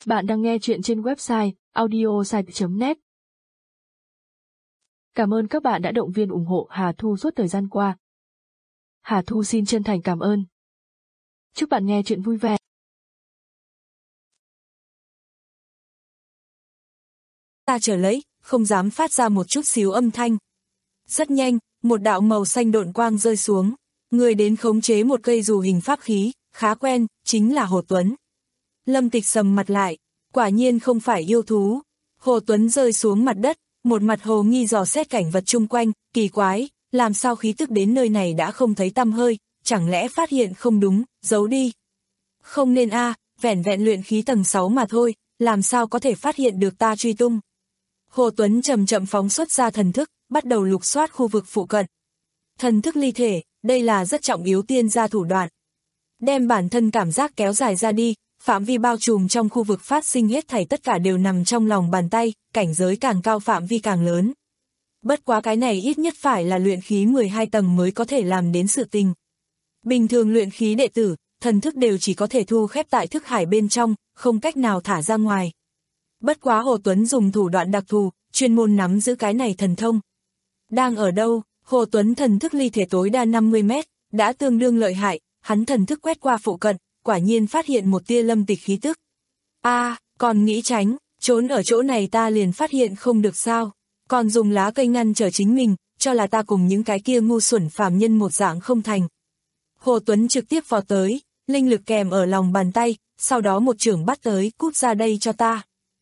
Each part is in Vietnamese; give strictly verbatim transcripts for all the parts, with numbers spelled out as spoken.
Bạn đang nghe chuyện trên website audiosite chấm net. Cảm ơn các bạn đã động viên ủng hộ Hà Thu suốt thời gian qua. Hà Thu xin chân thành cảm ơn. Chúc bạn nghe chuyện vui vẻ. Ta trở lấy, không dám phát ra một chút xíu âm thanh. Rất nhanh, một đạo màu xanh độn quang rơi xuống. Người đến khống chế một cây dù hình pháp khí, khá quen, chính là Hồ Tuấn. Lâm Tịch sầm mặt lại, quả nhiên không phải yêu thú. Hồ Tuấn rơi xuống mặt đất, một mặt hồ nghi dò xét cảnh vật chung quanh, kỳ quái, làm sao khí tức đến nơi này đã không thấy tăm hơi, chẳng lẽ phát hiện không đúng, giấu đi. Không nên a, à, vẻn vẹn luyện khí tầng sáu mà thôi, làm sao có thể phát hiện được ta truy tung. Hồ Tuấn chậm chậm phóng xuất ra thần thức, bắt đầu lục soát khu vực phụ cận. Thần thức ly thể, đây là rất trọng yếu tiên gia thủ đoạn. Đem bản thân cảm giác kéo dài ra đi, phạm vi bao trùm trong khu vực phát sinh hết thảy tất cả đều nằm trong lòng bàn tay, cảnh giới càng cao phạm vi càng lớn. Bất quá cái này ít nhất phải là luyện khí mười hai tầng mới có thể làm đến sự tình. Bình thường luyện khí đệ tử, thần thức đều chỉ có thể thu khép tại thức hải bên trong, không cách nào thả ra ngoài. Bất quá Hồ Tuấn dùng thủ đoạn đặc thù, chuyên môn nắm giữ cái này thần thông. Đang ở đâu, Hồ Tuấn thần thức ly thể tối đa năm mươi mét, đã tương đương lợi hại, hắn thần thức quét qua phụ cận, quả nhiên phát hiện một tia Lâm Tịch khí tức. A, à, còn nghĩ tránh, trốn ở chỗ này ta liền phát hiện không được sao, còn dùng lá cây ngăn trở chính mình, cho là ta cùng những cái kia ngu xuẩn phàm nhân một dạng không thành. Hồ Tuấn trực tiếp vào tới, linh lực kèm ở lòng bàn tay, sau đó một chưởng bắt tới, cút ra đây cho ta.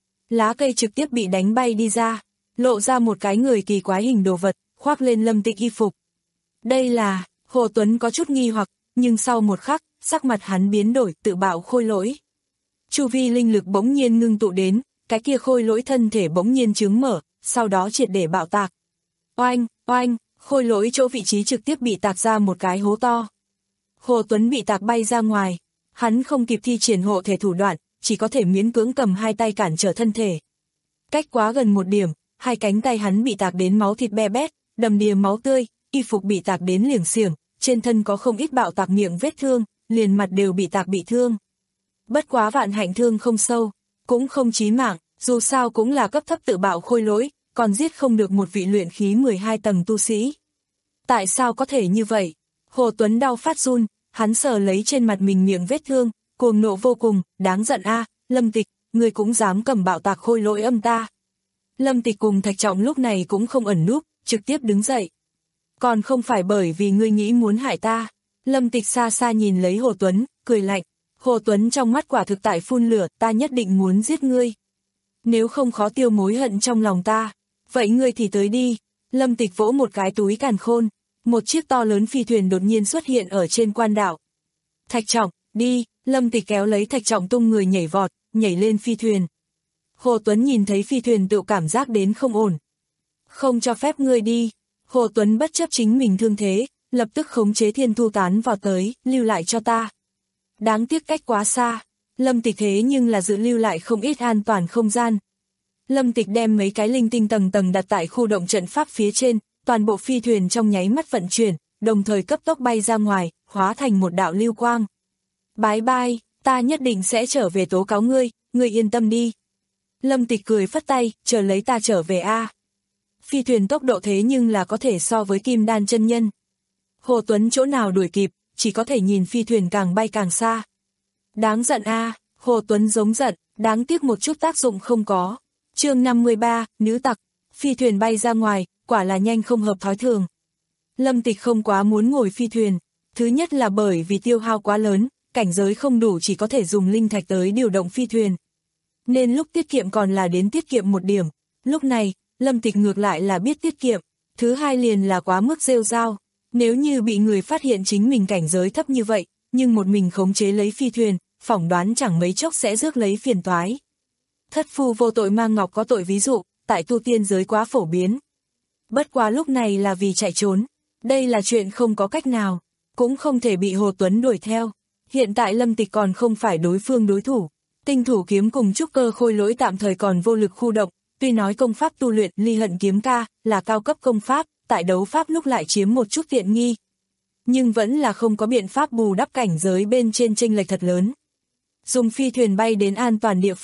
Lá cây trực tiếp bị đánh bay đi ra, lộ ra một cái người kỳ quái hình đồ vật, khoác lên Lâm Tịch y phục. Đây là, Hồ Tuấn có chút nghi hoặc, nhưng sau một khắc, sắc mặt hắn biến đổi, tự bạo khôi lỗi. Chu vi linh lực bỗng nhiên ngưng tụ đến, cái kia khôi lỗi thân thể bỗng nhiên trướng mở, sau đó triệt để bạo tạc. Oanh, oanh, khôi lỗi chỗ vị trí trực tiếp bị tạc ra một cái hố to. Hồ Tuấn bị tạc bay ra ngoài, hắn không kịp thi triển hộ thể thủ đoạn, chỉ có thể miễn cưỡng cầm hai tay cản trở thân thể. Cách quá gần một điểm, hai cánh tay hắn bị tạc đến máu thịt be bét, đầm đìa máu tươi, y phục bị tạc đến liềng xiềng, trên thân có không ít bạo tạc miệng vết thương, liền mặt đều bị tạc bị thương. Bất quá vạn hạnh thương không sâu, cũng không chí mạng, dù sao cũng là cấp thấp tự bạo khôi lỗi, còn giết không được một vị luyện khí mười hai tầng tu sĩ. Tại sao có thể như vậy? Hồ Tuấn đau phát run, hắn sờ lấy trên mặt mình miệng vết thương, cuồng nộ vô cùng, đáng giận a, à, Lâm Tịch, ngươi cũng dám cầm bạo tạc khôi lỗi âm ta. Lâm Tịch cùng Thạch Trọng lúc này cũng không ẩn núp, trực tiếp đứng dậy. Còn không phải bởi vì ngươi nghĩ muốn hại ta. Lâm Tịch xa xa nhìn lấy Hồ Tuấn, cười lạnh. Hồ Tuấn trong mắt quả thực tại phun lửa, ta nhất định muốn giết ngươi. Nếu không khó tiêu mối hận trong lòng ta, vậy ngươi thì tới đi. Lâm Tịch vỗ một cái túi càn khôn, một chiếc to lớn phi thuyền đột nhiên xuất hiện ở trên quan đảo. Thạch Trọng, đi, Lâm Tịch kéo lấy Thạch Trọng tung người nhảy vọt, nhảy lên phi thuyền. Hồ Tuấn nhìn thấy phi thuyền tự cảm giác đến không ổn. Không cho phép ngươi đi. Hồ Tuấn bất chấp chính mình thương thế, lập tức khống chế Thiên Thu Tán vào tới, lưu lại cho ta. Đáng tiếc cách quá xa, Lâm Tịch thế nhưng là dự lưu lại không ít an toàn không gian. Lâm Tịch đem mấy cái linh tinh tầng tầng đặt tại khu động trận pháp phía trên, toàn bộ phi thuyền trong nháy mắt vận chuyển, đồng thời cấp tốc bay ra ngoài, hóa thành một đạo lưu quang. Bái bai, ta nhất định sẽ trở về tố cáo ngươi, ngươi yên tâm đi. Lâm Tịch cười phất tay, chờ lấy ta trở về a. Phi thuyền tốc độ thế nhưng là có thể so với Kim Đan chân nhân. Hồ Tuấn chỗ nào đuổi kịp, chỉ có thể nhìn phi thuyền càng bay càng xa. Đáng giận a, à, Hồ Tuấn giống giận, đáng tiếc một chút tác dụng không có. Chương năm mươi ba, nữ tặc, phi thuyền bay ra ngoài, quả là nhanh không hợp thói thường. Lâm Tịch không quá muốn ngồi phi thuyền, thứ nhất là bởi vì tiêu hao quá lớn, cảnh giới không đủ chỉ có thể dùng linh thạch tới điều động phi thuyền. Nên lúc tiết kiệm còn là đến tiết kiệm một điểm, lúc này, Lâm Tịch ngược lại là biết tiết kiệm, thứ hai liền là quá mức rêu rao. Nếu như bị người phát hiện chính mình cảnh giới thấp như vậy, nhưng một mình khống chế lấy phi thuyền, phỏng đoán chẳng mấy chốc sẽ rước lấy phiền toái. Thất phu vô tội mang ngọc có tội ví dụ, tại tu tiên giới quá phổ biến. Bất quá lúc này là vì chạy trốn, đây là chuyện không có cách nào, cũng không thể bị Hồ Tuấn đuổi theo. Hiện tại Lâm Tịch còn không phải đối phương đối thủ, tinh thủ kiếm cùng trúc cơ khôi lỗi tạm thời còn vô lực khu động, tuy nói công pháp tu luyện ly hận kiếm ca là cao cấp công pháp, tại đấu pháp lúc lại chiếm một chút tiện nghi. Nhưng vẫn là không có biện pháp bù đắp cảnh giới bên trên chênh lệch thật lớn. Dùng phi thuyền bay đến an toàn địa phương,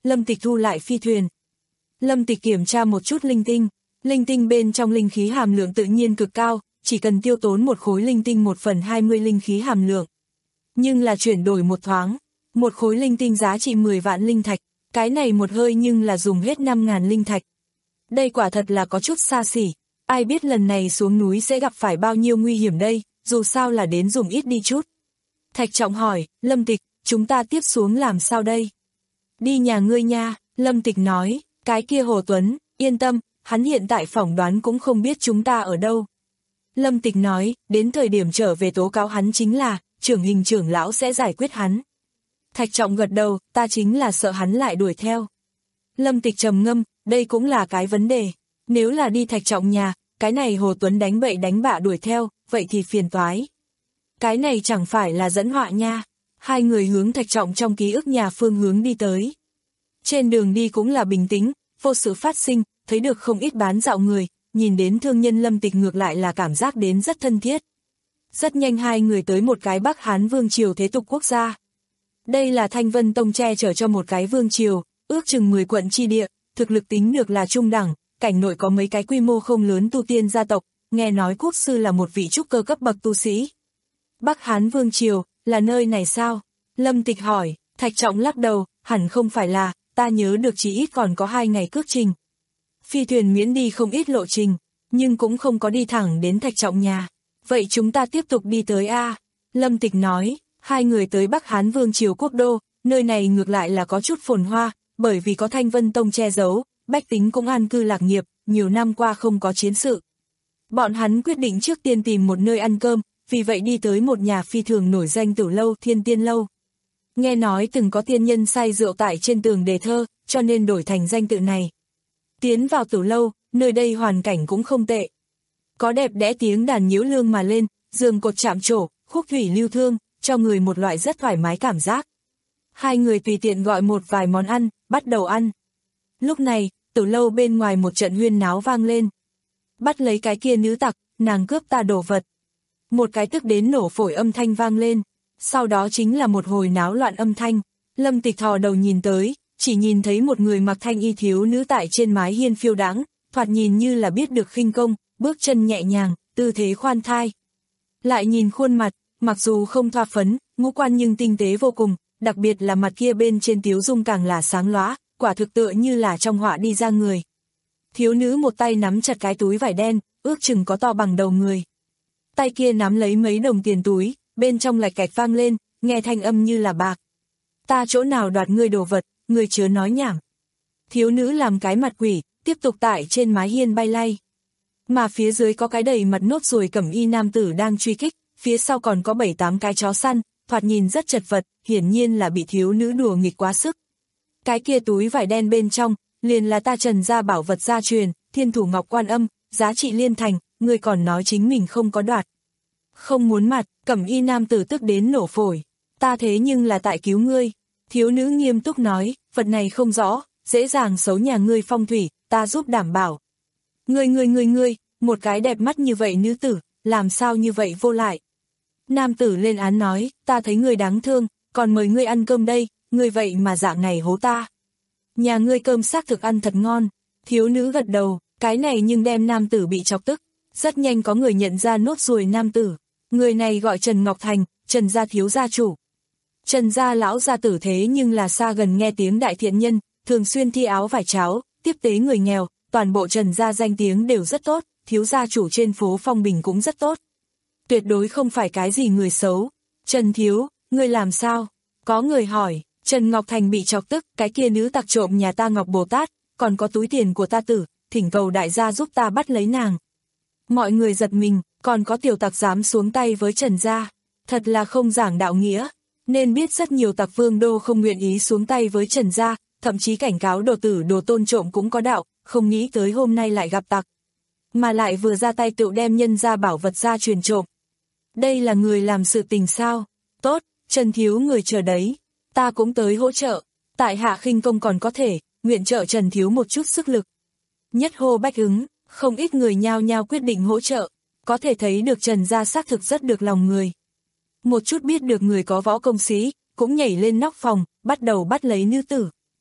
Lâm Tịch thu lại phi thuyền. Lâm Tịch kiểm tra một chút linh tinh, linh tinh bên trong linh khí hàm lượng tự nhiên cực cao, chỉ cần tiêu tốn một khối linh tinh một phần hai mươi linh khí hàm lượng. Nhưng là chuyển đổi một thoáng, một khối linh tinh giá trị mười vạn linh thạch, cái này một hơi nhưng là dùng hết năm ngàn linh thạch. Đây quả thật là có chút xa xỉ, ai biết lần này xuống núi sẽ gặp phải bao nhiêu nguy hiểm đây, dù sao là đến dùng ít đi chút. Thạch Trọng hỏi, Lâm Tịch, chúng ta tiếp xuống làm sao đây? Đi nhà ngươi nha, Lâm Tịch nói, cái kia Hồ Tuấn, yên tâm, hắn hiện tại phỏng đoán cũng không biết chúng ta ở đâu. Lâm Tịch nói, đến thời điểm trở về tố cáo hắn chính là, trưởng hình trưởng lão sẽ giải quyết hắn. Thạch Trọng gật đầu, ta chính là sợ hắn lại đuổi theo. Lâm Tịch trầm ngâm, đây cũng là cái vấn đề. Nếu là đi Thạch Trọng nhà, cái này Hồ Tuấn đánh bậy đánh bạ đuổi theo, vậy thì phiền toái. Cái này chẳng phải là dẫn họa nha. Hai người hướng Thạch Trọng trong ký ức nhà phương hướng đi tới. Trên đường đi cũng là bình tĩnh, vô sự phát sinh, thấy được không ít bán dạo người, nhìn đến thương nhân Lâm Tịch ngược lại là cảm giác đến rất thân thiết. Rất nhanh hai người tới một cái Bắc Hán vương triều thế tục quốc gia. Đây là Thanh Vân Tông che chở cho một cái vương triều, ước chừng mười quận chi địa, thực lực tính được là trung đẳng, cảnh nội có mấy cái quy mô không lớn tu tiên gia tộc, nghe nói quốc sư là một vị trúc cơ cấp bậc tu sĩ. Bắc Hán vương triều, là nơi này sao? Lâm Tịch hỏi, Thạch Trọng lắc đầu, hẳn không phải là, ta nhớ được chỉ ít còn có hai ngày cước trình. Phi thuyền miễn đi không ít lộ trình, nhưng cũng không có đi thẳng đến Thạch Trọng nhà. Vậy chúng ta tiếp tục đi tới A. Lâm Tịch nói, hai người tới Bắc Hán vương triều quốc đô, nơi này ngược lại là có chút phồn hoa, bởi vì có Thanh Vân Tông che giấu, bách tính cũng an cư lạc nghiệp, nhiều năm qua không có chiến sự. Bọn hắn quyết định trước tiên tìm một nơi ăn cơm, vì vậy đi tới một nhà phi thường nổi danh tử lâu Thiên Tiên Lâu. Nghe nói từng có tiên nhân say rượu tại trên tường đề thơ, cho nên đổi thành danh tự này. Tiến vào tử lâu, nơi đây hoàn cảnh cũng không tệ. Có đẹp đẽ tiếng đàn nhiễu lương mà lên, giường cột chạm trổ, khúc thủy lưu thương, cho người một loại rất thoải mái cảm giác. Hai người tùy tiện gọi một vài món ăn, bắt đầu ăn. Lúc này, tử lâu bên ngoài một trận huyên náo vang lên. Bắt lấy cái kia nữ tặc, nàng cướp ta đồ vật. Một cái tức đến nổ phổi âm thanh vang lên. Sau đó chính là một hồi náo loạn âm thanh. Lâm Tịch thò đầu nhìn tới, chỉ nhìn thấy một người mặc thanh y thiếu nữ tại trên mái hiên phiêu đãng, thoạt nhìn như là biết được khinh công, bước chân nhẹ nhàng, tư thế khoan thai. Lại nhìn khuôn mặt, mặc dù không thoa phấn, ngũ quan nhưng tinh tế vô cùng, đặc biệt là mặt kia bên trên tiếu dung càng là sáng lóa, quả thực tựa như là trong họa đi ra người. Thiếu nữ một tay nắm chặt cái túi vải đen, ước chừng có to bằng đầu người. Tay kia nắm lấy mấy đồng tiền túi, bên trong lạch cạch vang lên, nghe thanh âm như là bạc. Ta chỗ nào đoạt ngươi đồ vật, ngươi chớ nói nhảm. Thiếu nữ làm cái mặt quỷ, tiếp tục tại trên mái hiên bay lay. Mà phía dưới có cái đầy mặt nốt ruồi cẩm y nam tử đang truy kích, phía sau còn có bảy tám cái chó săn, thoạt nhìn rất chật vật, hiển nhiên là bị thiếu nữ đùa nghịch quá sức. Cái kia túi vải đen bên trong, liền là ta Trần gia bảo vật gia truyền, Thiên Thủ Ngọc Quan Âm, giá trị liên thành, ngươi còn nói chính mình không có đoạt. Không muốn mặt, cẩm y nam tử tức đến nổ phổi. Ta thế nhưng là tại cứu ngươi. Thiếu nữ nghiêm túc nói, vật này không rõ, dễ dàng xấu nhà ngươi phong thủy, ta giúp đảm bảo. Ngươi ngươi ngươi ngươi, một cái đẹp mắt như vậy nữ tử, làm sao như vậy vô lại. Nam tử lên án nói, ta thấy ngươi đáng thương, còn mời ngươi ăn cơm đây, ngươi vậy mà dạng này hố ta. Nhà ngươi cơm xác thực ăn thật ngon. Thiếu nữ gật đầu, cái này nhưng đem nam tử bị chọc tức. Rất nhanh có người nhận ra nốt ruồi nam tử. Người này gọi Trần Ngọc Thành, Trần gia thiếu gia chủ. Trần gia lão gia tử thế nhưng là xa gần nghe tiếng đại thiện nhân, thường xuyên thi áo vải cháo, tiếp tế người nghèo, toàn bộ Trần gia danh tiếng đều rất tốt, thiếu gia chủ trên phố Phong Bình cũng rất tốt. Tuyệt đối không phải cái gì người xấu. Trần thiếu, ngươi làm sao? Có người hỏi, Trần Ngọc Thành bị chọc tức, cái kia nữ tặc trộm nhà ta Ngọc Bồ Tát, còn có túi tiền của ta tử, thỉnh cầu đại gia giúp ta bắt lấy nàng. Mọi người giật mình, còn có tiểu tặc dám xuống tay với Trần gia, thật là không giảng đạo nghĩa. Nên biết rất nhiều tặc vương đô không nguyện ý xuống tay với Trần gia, thậm chí cảnh cáo đồ tử đồ tôn trộm cũng có đạo, không nghĩ tới hôm nay lại gặp tặc. Mà lại vừa ra tay tự đem nhân gia bảo vật ra truyền trộm. Đây là người làm sự tình sao? Tốt, Trần thiếu người chờ đấy. Ta cũng tới hỗ trợ. Tại hạ khinh công còn có thể, nguyện trợ Trần thiếu một chút sức lực. Nhất hô bách ứng, không ít người nhao nhao quyết định hỗ trợ. Có thể thấy được Trần gia xác thực rất được lòng người. Một chút biết được người có võ công sĩ, cũng nhảy lên nóc phòng, bắt đầu bắt lấy nữ tử.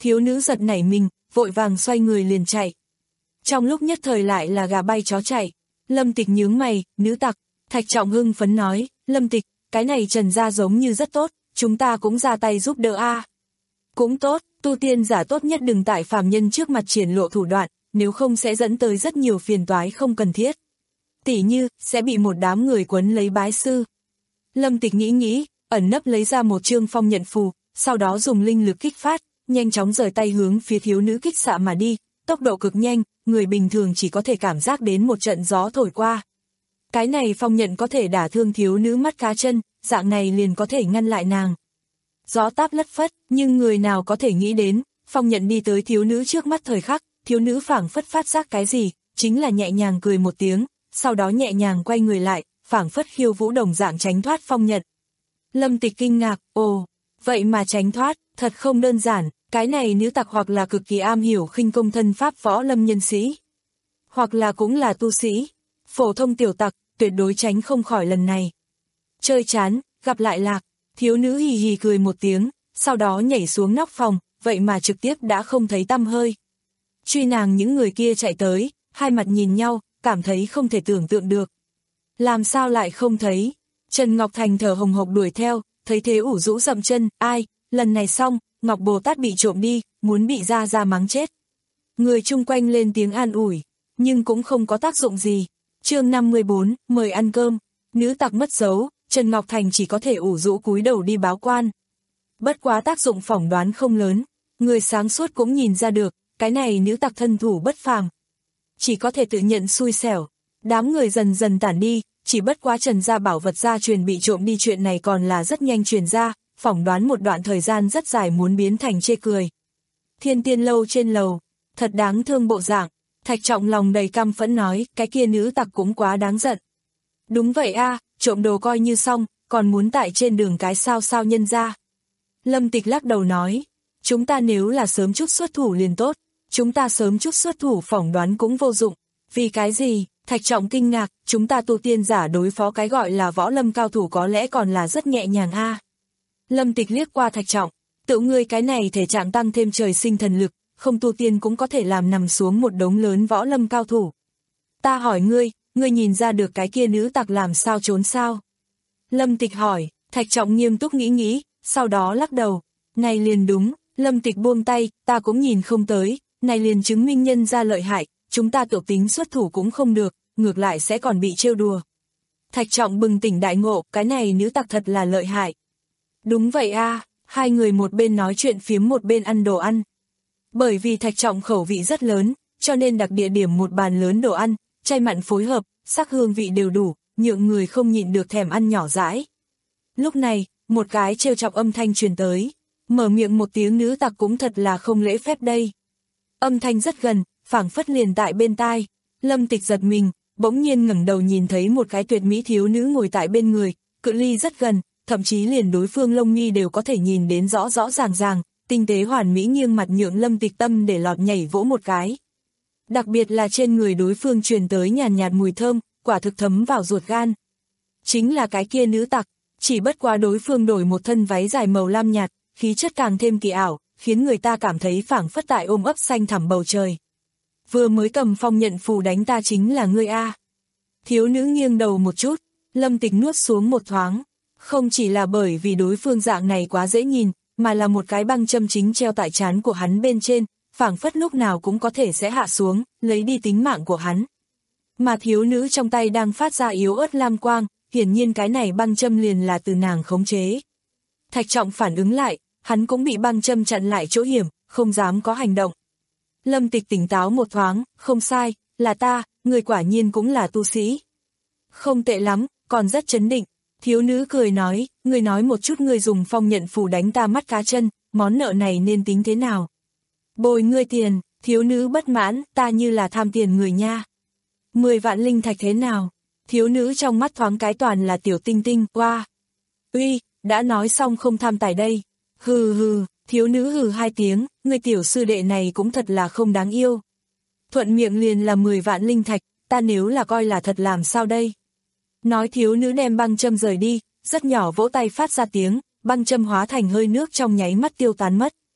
thiếu nữ giật nảy mình, vội vàng xoay người liền chạy. Trong lúc nhất thời lại là gà bay chó chạy. Lâm Tịch nhướng mày, nữ tặc. Thạch Trọng hưng phấn nói, Lâm Tịch, cái này Trần gia giống như rất tốt, chúng ta cũng ra tay giúp đỡ a. Cũng tốt, tu tiên giả tốt nhất đừng tại phàm nhân trước mặt triển lộ thủ đoạn, nếu không sẽ dẫn tới rất nhiều phiền toái không cần thiết. Tỉ như, sẽ bị một đám người quấn lấy bái sư. Lâm Tịch nghĩ nghĩ, ẩn nấp lấy ra một chương phong nhận phù, sau đó dùng linh lực kích phát, nhanh chóng rời tay hướng phía thiếu nữ kích xạ mà đi, tốc độ cực nhanh, người bình thường chỉ có thể cảm giác đến một trận gió thổi qua. Cái này phong nhận có thể đả thương thiếu nữ mắt cá chân, dạng này liền có thể ngăn lại nàng. Gió táp lất phất, nhưng người nào có thể nghĩ đến, phong nhận đi tới thiếu nữ trước mắt thời khắc, thiếu nữ phảng phất phát giác cái gì, chính là nhẹ nhàng cười một tiếng, sau đó nhẹ nhàng quay người lại, phảng phất khiêu vũ đồng dạng tránh thoát phong nhận. Lâm Tịch kinh ngạc, ồ, vậy mà tránh thoát, thật không đơn giản, cái này nữ tặc hoặc là cực kỳ am hiểu khinh công thân pháp võ lâm nhân sĩ, hoặc là cũng là tu sĩ, phổ thông tiểu tặc, tuyệt đối tránh không khỏi lần này. Chơi chán, gặp lại lạc, thiếu nữ hì hì cười một tiếng, sau đó nhảy xuống nóc phòng, vậy mà trực tiếp đã không thấy tăm hơi. Truy nàng những người kia chạy tới, hai mặt nhìn nhau, cảm thấy không thể tưởng tượng được. Làm sao lại không thấy? Trần Ngọc Thành thở hồng hộc đuổi theo, thấy thế ủ rũ dậm chân, ai, lần này xong, Ngọc Bồ Tát bị trộm đi, muốn bị ra ra mắng chết. Người chung quanh lên tiếng an ủi, nhưng cũng không có tác dụng gì. Chương năm mươi bốn, mời ăn cơm, nữ tặc mất dấu, Trần Ngọc Thành chỉ có thể ủ rũ cúi đầu đi báo quan. Bất quá tác dụng phỏng đoán không lớn, người sáng suốt cũng nhìn ra được, cái này nữ tặc thân thủ bất phàm. Chỉ có thể tự nhận xui xẻo, đám người dần dần tản đi, chỉ bất quá Trần gia bảo vật gia truyền bị trộm đi chuyện này còn là rất nhanh truyền ra, phỏng đoán một đoạn thời gian rất dài muốn biến thành chê cười. Thiên Tiên lâu trên lầu, thật đáng thương bộ dạng, Thạch Trọng lòng đầy căm phẫn nói, cái kia nữ tặc cũng quá đáng giận. Đúng vậy a, trộm đồ coi như xong, còn muốn tại trên đường cái sao sao nhân ra. Lâm Tịch lắc đầu nói, chúng ta nếu là sớm chút xuất thủ liền tốt, chúng ta sớm chút xuất thủ phỏng đoán cũng vô dụng. Vì cái gì? Thạch Trọng kinh ngạc, chúng ta tu tiên giả đối phó cái gọi là võ lâm cao thủ có lẽ còn là rất nhẹ nhàng a. Lâm Tịch liếc qua Thạch Trọng, tự ngươi cái này thể trạng tăng thêm trời sinh thần lực, không tu tiên cũng có thể làm nằm xuống một đống lớn võ lâm cao thủ. Ta hỏi ngươi, ngươi nhìn ra được cái kia nữ tặc làm sao trốn sao? Lâm Tịch hỏi, Thạch Trọng nghiêm túc nghĩ nghĩ, sau đó lắc đầu, này liền đúng, Lâm Tịch buông tay, ta cũng nhìn không tới, này liền chứng minh nhân ra lợi hại, chúng ta tiểu tính xuất thủ cũng không được, ngược lại sẽ còn bị trêu đùa. Thạch Trọng bừng tỉnh đại ngộ, cái này nữ tặc thật là lợi hại. Đúng vậy a, hai người một bên nói chuyện phiếm một bên ăn đồ ăn. Bởi vì Thạch Trọng khẩu vị rất lớn, cho nên đặc địa điểm một bàn lớn đồ ăn, chay mặn phối hợp, sắc hương vị đều đủ, nhượng người không nhịn được thèm ăn nhỏ dãi. Lúc này, một cái trêu chọc âm thanh truyền tới, mở miệng một tiếng nữ tặc cũng thật là không lễ phép đây. Âm thanh rất gần, phảng phất liền tại bên tai, Lâm Tịch giật mình, bỗng nhiên ngẩng đầu nhìn thấy một cái tuyệt mỹ thiếu nữ ngồi tại bên người, cự ly rất gần, thậm chí liền đối phương lông mi đều có thể nhìn đến rõ rõ ràng ràng, tinh tế hoàn mỹ nghiêng mặt nhượng Lâm Tịch tâm để lọt nhảy vỗ một cái. Đặc biệt là trên người đối phương truyền tới nhàn nhạt mùi thơm, quả thực thấm vào ruột gan. Chính là cái kia nữ tặc, chỉ bất quá đối phương đổi một thân váy dài màu lam nhạt, khí chất càng thêm kỳ ảo, khiến người ta cảm thấy phảng phất tại ôm ấp xanh thẳm bầu trời. Vừa mới cầm phong nhận phù đánh ta chính là ngươi a. Thiếu nữ nghiêng đầu một chút, Lâm Tịch nuốt xuống một thoáng, không chỉ là bởi vì đối phương dạng này quá dễ nhìn, mà là một cái băng châm chính treo tại trán của hắn bên trên, phảng phất lúc nào cũng có thể sẽ hạ xuống, lấy đi tính mạng của hắn. Mà thiếu nữ trong tay đang phát ra yếu ớt lam quang, hiển nhiên cái này băng châm liền là từ nàng khống chế. Thạch Trọng phản ứng lại, hắn cũng bị băng châm chặn lại chỗ hiểm, không dám có hành động. Lâm Tịch tỉnh táo một thoáng, không sai, là ta, người quả nhiên cũng là tu sĩ. Không tệ lắm, còn rất chấn định. Thiếu nữ cười nói, người nói một chút người dùng phong nhận phù đánh ta mắt cá chân, món nợ này nên tính thế nào? Bồi ngươi tiền, thiếu nữ bất mãn, ta như là tham tiền người nha. Mười vạn linh thạch thế nào? Thiếu nữ trong mắt thoáng cái toàn là tiểu tinh tinh, qua. Wow. Uy, đã nói xong không tham tài đây. Hừ hừ, thiếu nữ hừ hai tiếng, người tiểu sư đệ này cũng thật là không đáng yêu. Thuận miệng liền là mười vạn linh thạch, ta nếu là coi là thật làm sao đây? Nói thiếu nữ đem băng châm rời đi, rất nhỏ vỗ tay phát ra tiếng, băng châm hóa thành hơi nước trong nháy mắt tiêu tán mất.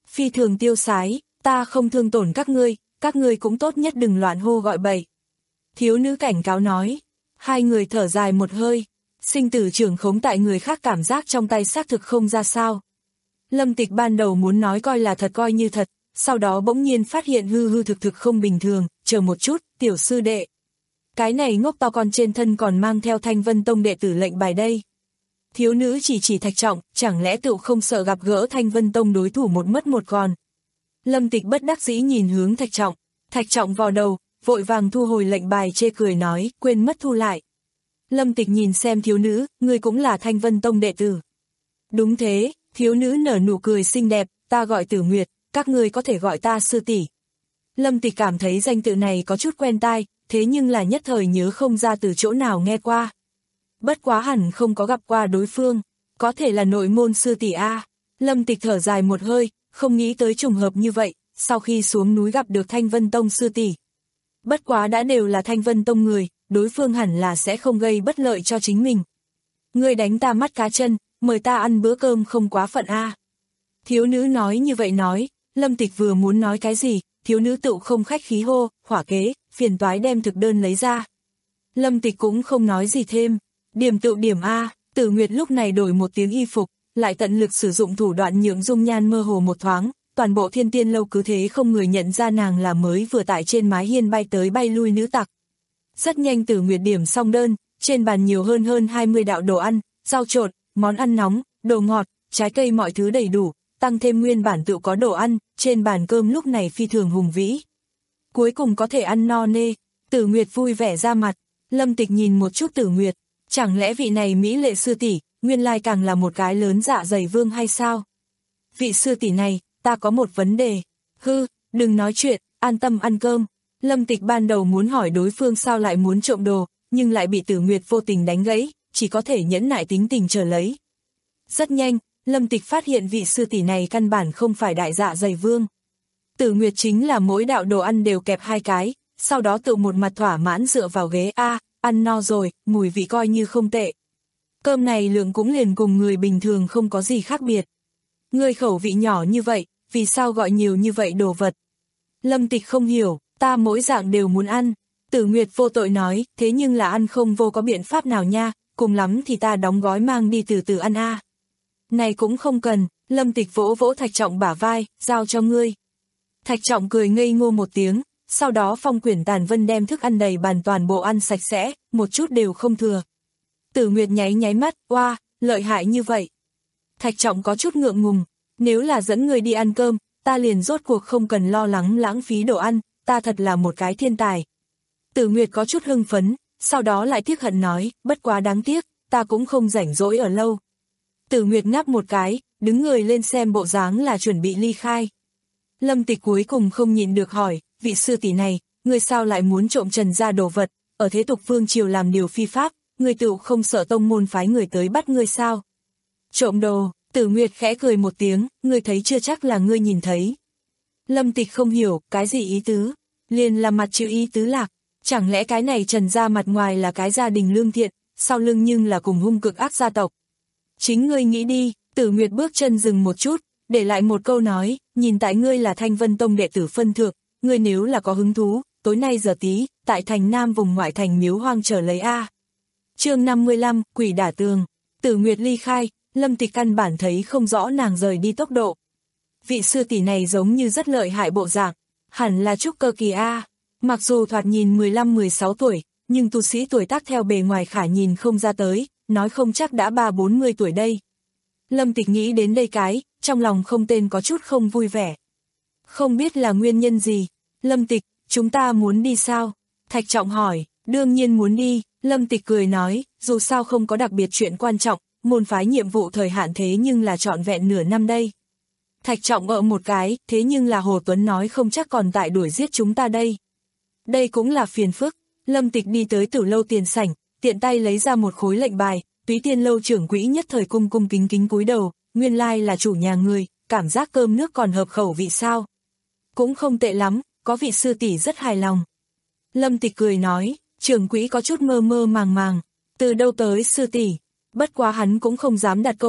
phi thường tiêu sái, ta không thương tổn các ngươi, các ngươi cũng tốt nhất đừng loạn hô gọi bậy. Thiếu nữ cảnh cáo nói, hai người thở dài một hơi, sinh tử trưởng khống tại người khác cảm giác trong tay xác thực không ra sao. Lâm Tịch ban đầu muốn nói coi là thật coi như thật, sau đó bỗng nhiên phát hiện hư hư thực thực không bình thường, chờ một chút, tiểu sư đệ. Cái này ngốc to con trên thân còn mang theo Thanh Vân Tông đệ tử lệnh bài đây. Thiếu nữ chỉ chỉ Thạch Trọng, chẳng lẽ tựu không sợ gặp gỡ Thanh Vân Tông đối thủ một mất một còn. Lâm Tịch bất đắc dĩ nhìn hướng Thạch Trọng, Thạch Trọng vào đầu, vội vàng thu hồi lệnh bài chê cười nói, quên mất thu lại. Lâm Tịch nhìn xem thiếu nữ, ngươi cũng là Thanh Vân Tông đệ tử. Đúng thế, thiếu nữ nở nụ cười xinh đẹp, ta gọi Tử Nguyệt, các ngươi có thể gọi ta sư tỷ. Lâm Tịch cảm thấy danh tự này có chút quen tai, thế nhưng là nhất thời nhớ không ra từ chỗ nào nghe qua. Bất quá hẳn không có gặp qua đối phương, có thể là nội môn sư tỷ a. Lâm Tịch thở dài một hơi, không nghĩ tới trùng hợp như vậy, sau khi xuống núi gặp được Thanh Vân Tông sư tỷ. Bất quá đã đều là Thanh Vân Tông người, đối phương hẳn là sẽ không gây bất lợi cho chính mình. Ngươi đánh ta mắt cá chân, mời ta ăn bữa cơm không quá phận a. Thiếu nữ nói như vậy nói, Lâm Tịch vừa muốn nói cái gì, thiếu nữ tựu không khách khí hô, hỏa kế, phiền toái đem thực đơn lấy ra. Lâm Tịch cũng không nói gì thêm, điểm tựu điểm a. Tử Nguyệt lúc này đổi một tiếng y phục, lại tận lực sử dụng thủ đoạn nhượng dung nhan mơ hồ một thoáng, toàn bộ Thiên Tiên lâu cứ thế không người nhận ra nàng là mới vừa tại trên mái hiên bay tới bay lui nữ tặc. Rất nhanh Tử Nguyệt điểm xong đơn, trên bàn nhiều hơn hơn hai mươi đạo đồ ăn, rau trộn, món ăn nóng, đồ ngọt, trái cây mọi thứ đầy đủ, tăng thêm nguyên bản tự có đồ ăn, trên bàn cơm lúc này phi thường hùng vĩ. Cuối cùng có thể ăn no nê, Tử Nguyệt vui vẻ ra mặt, Lâm Tịch nhìn một chút Tử Nguyệt, chẳng lẽ vị này mỹ lệ sư tỷ, nguyên lai càng là một cái lớn dạ dày vương hay sao? Vị sư tỷ này, ta có một vấn đề. Hư, đừng nói chuyện, an tâm ăn cơm. Lâm Tịch ban đầu muốn hỏi đối phương sao lại muốn trộm đồ, nhưng lại bị Tử Nguyệt vô tình đánh gãy, chỉ có thể nhẫn nại tính tình chờ lấy. Rất nhanh, Lâm Tịch phát hiện vị sư tỷ này căn bản không phải đại dạ dày vương. Tử Nguyệt chính là mỗi đạo đồ ăn đều kẹp hai cái, sau đó tự một mặt thỏa mãn dựa vào ghế a, ăn no rồi, mùi vị coi như không tệ. Cơm này lượng cũng liền cùng người bình thường không có gì khác biệt. Người khẩu vị nhỏ như vậy, vì sao gọi nhiều như vậy đồ vật? Lâm Tịch không hiểu, ta mỗi dạng đều muốn ăn. Tử Nguyệt vô tội nói, thế nhưng là ăn không vô có biện pháp nào nha, cùng lắm thì ta đóng gói mang đi từ từ ăn a. À. Này cũng không cần, Lâm Tịch vỗ vỗ Thạch Trọng bả vai, giao cho ngươi. Thạch Trọng cười ngây ngô một tiếng, sau đó Phong Quyển Tàn Vân đem thức ăn đầy bàn toàn bộ ăn sạch sẽ, một chút đều không thừa. Tử Nguyệt nháy nháy mắt, oa, lợi hại như vậy. Thạch Trọng có chút ngượng ngùng, nếu là dẫn người đi ăn cơm, ta liền rốt cuộc không cần lo lắng lãng phí đồ ăn, ta thật là một cái thiên tài. Tử Nguyệt có chút hưng phấn, sau đó lại tiếc hận nói, bất quá đáng tiếc, ta cũng không rảnh rỗi ở lâu. Tử Nguyệt ngáp một cái, đứng người lên xem bộ dáng là chuẩn bị ly khai. Lâm Tịch cuối cùng không nhịn được hỏi, vị sư tỷ này, ngươi sao lại muốn trộm Trần gia đồ vật, ở thế tục vương triều làm điều phi pháp, ngươi tựu không sợ tông môn phái người tới bắt ngươi sao? Trộm đồ, Tử Nguyệt khẽ cười một tiếng, ngươi thấy chưa chắc là ngươi nhìn thấy. Lâm Tịch không hiểu, cái gì ý tứ, liền là mặt chữ ý tứ lạc, chẳng lẽ cái này Trần gia mặt ngoài là cái gia đình lương thiện, sau lưng nhưng là cùng hung cực ác gia tộc. Chính ngươi nghĩ đi, Tử Nguyệt bước chân dừng một chút, để lại một câu nói, nhìn tại ngươi là Thanh Vân Tông đệ tử phân thượng, ngươi nếu là có hứng thú, tối nay giờ tí, tại thành Nam vùng ngoại thành Miếu Hoang trở lấy A. Chương năm mươi lăm, quỷ đả tường. Tử Nguyệt ly khai, Lâm Tịch căn bản thấy không rõ nàng rời đi tốc độ. Vị sư tỷ này giống như rất lợi hại bộ dạng, hẳn là trúc cơ kỳ A. Mặc dù thoạt nhìn mười lăm mười sáu tuổi, nhưng tu sĩ tuổi tác theo bề ngoài khả nhìn không ra tới, nói không chắc đã ba bốn mươi tuổi đây. Lâm Tịch nghĩ đến đây cái, trong lòng không tên có chút không vui vẻ. Không biết là nguyên nhân gì. Lâm Tịch, chúng ta muốn đi sao? Thạch Trọng hỏi, đương nhiên muốn đi. Lâm Tịch cười nói, dù sao không có đặc biệt chuyện quan trọng, môn phái nhiệm vụ thời hạn thế nhưng là trọn vẹn nửa năm đây. Thạch Trọng ợ một cái, thế nhưng là Hồ Tuấn nói không chắc còn tại đuổi giết chúng ta đây. Đây cũng là phiền phức. Lâm Tịch đi tới Tử lâu tiền sảnh, tiện tay lấy ra một khối lệnh bài, Túy Tiên lâu trưởng quỹ nhất thời cung cung kính kính cúi đầu, nguyên lai là chủ nhà người, cảm giác cơm nước còn hợp khẩu vị sao. Cũng không tệ lắm, có vị sư tỷ rất hài lòng. Lâm Tịch cười nói, trưởng quỹ có chút mơ mơ màng màng, từ đâu tới sư tỷ, bất quá hắn cũng không dám đặt câu hỏi,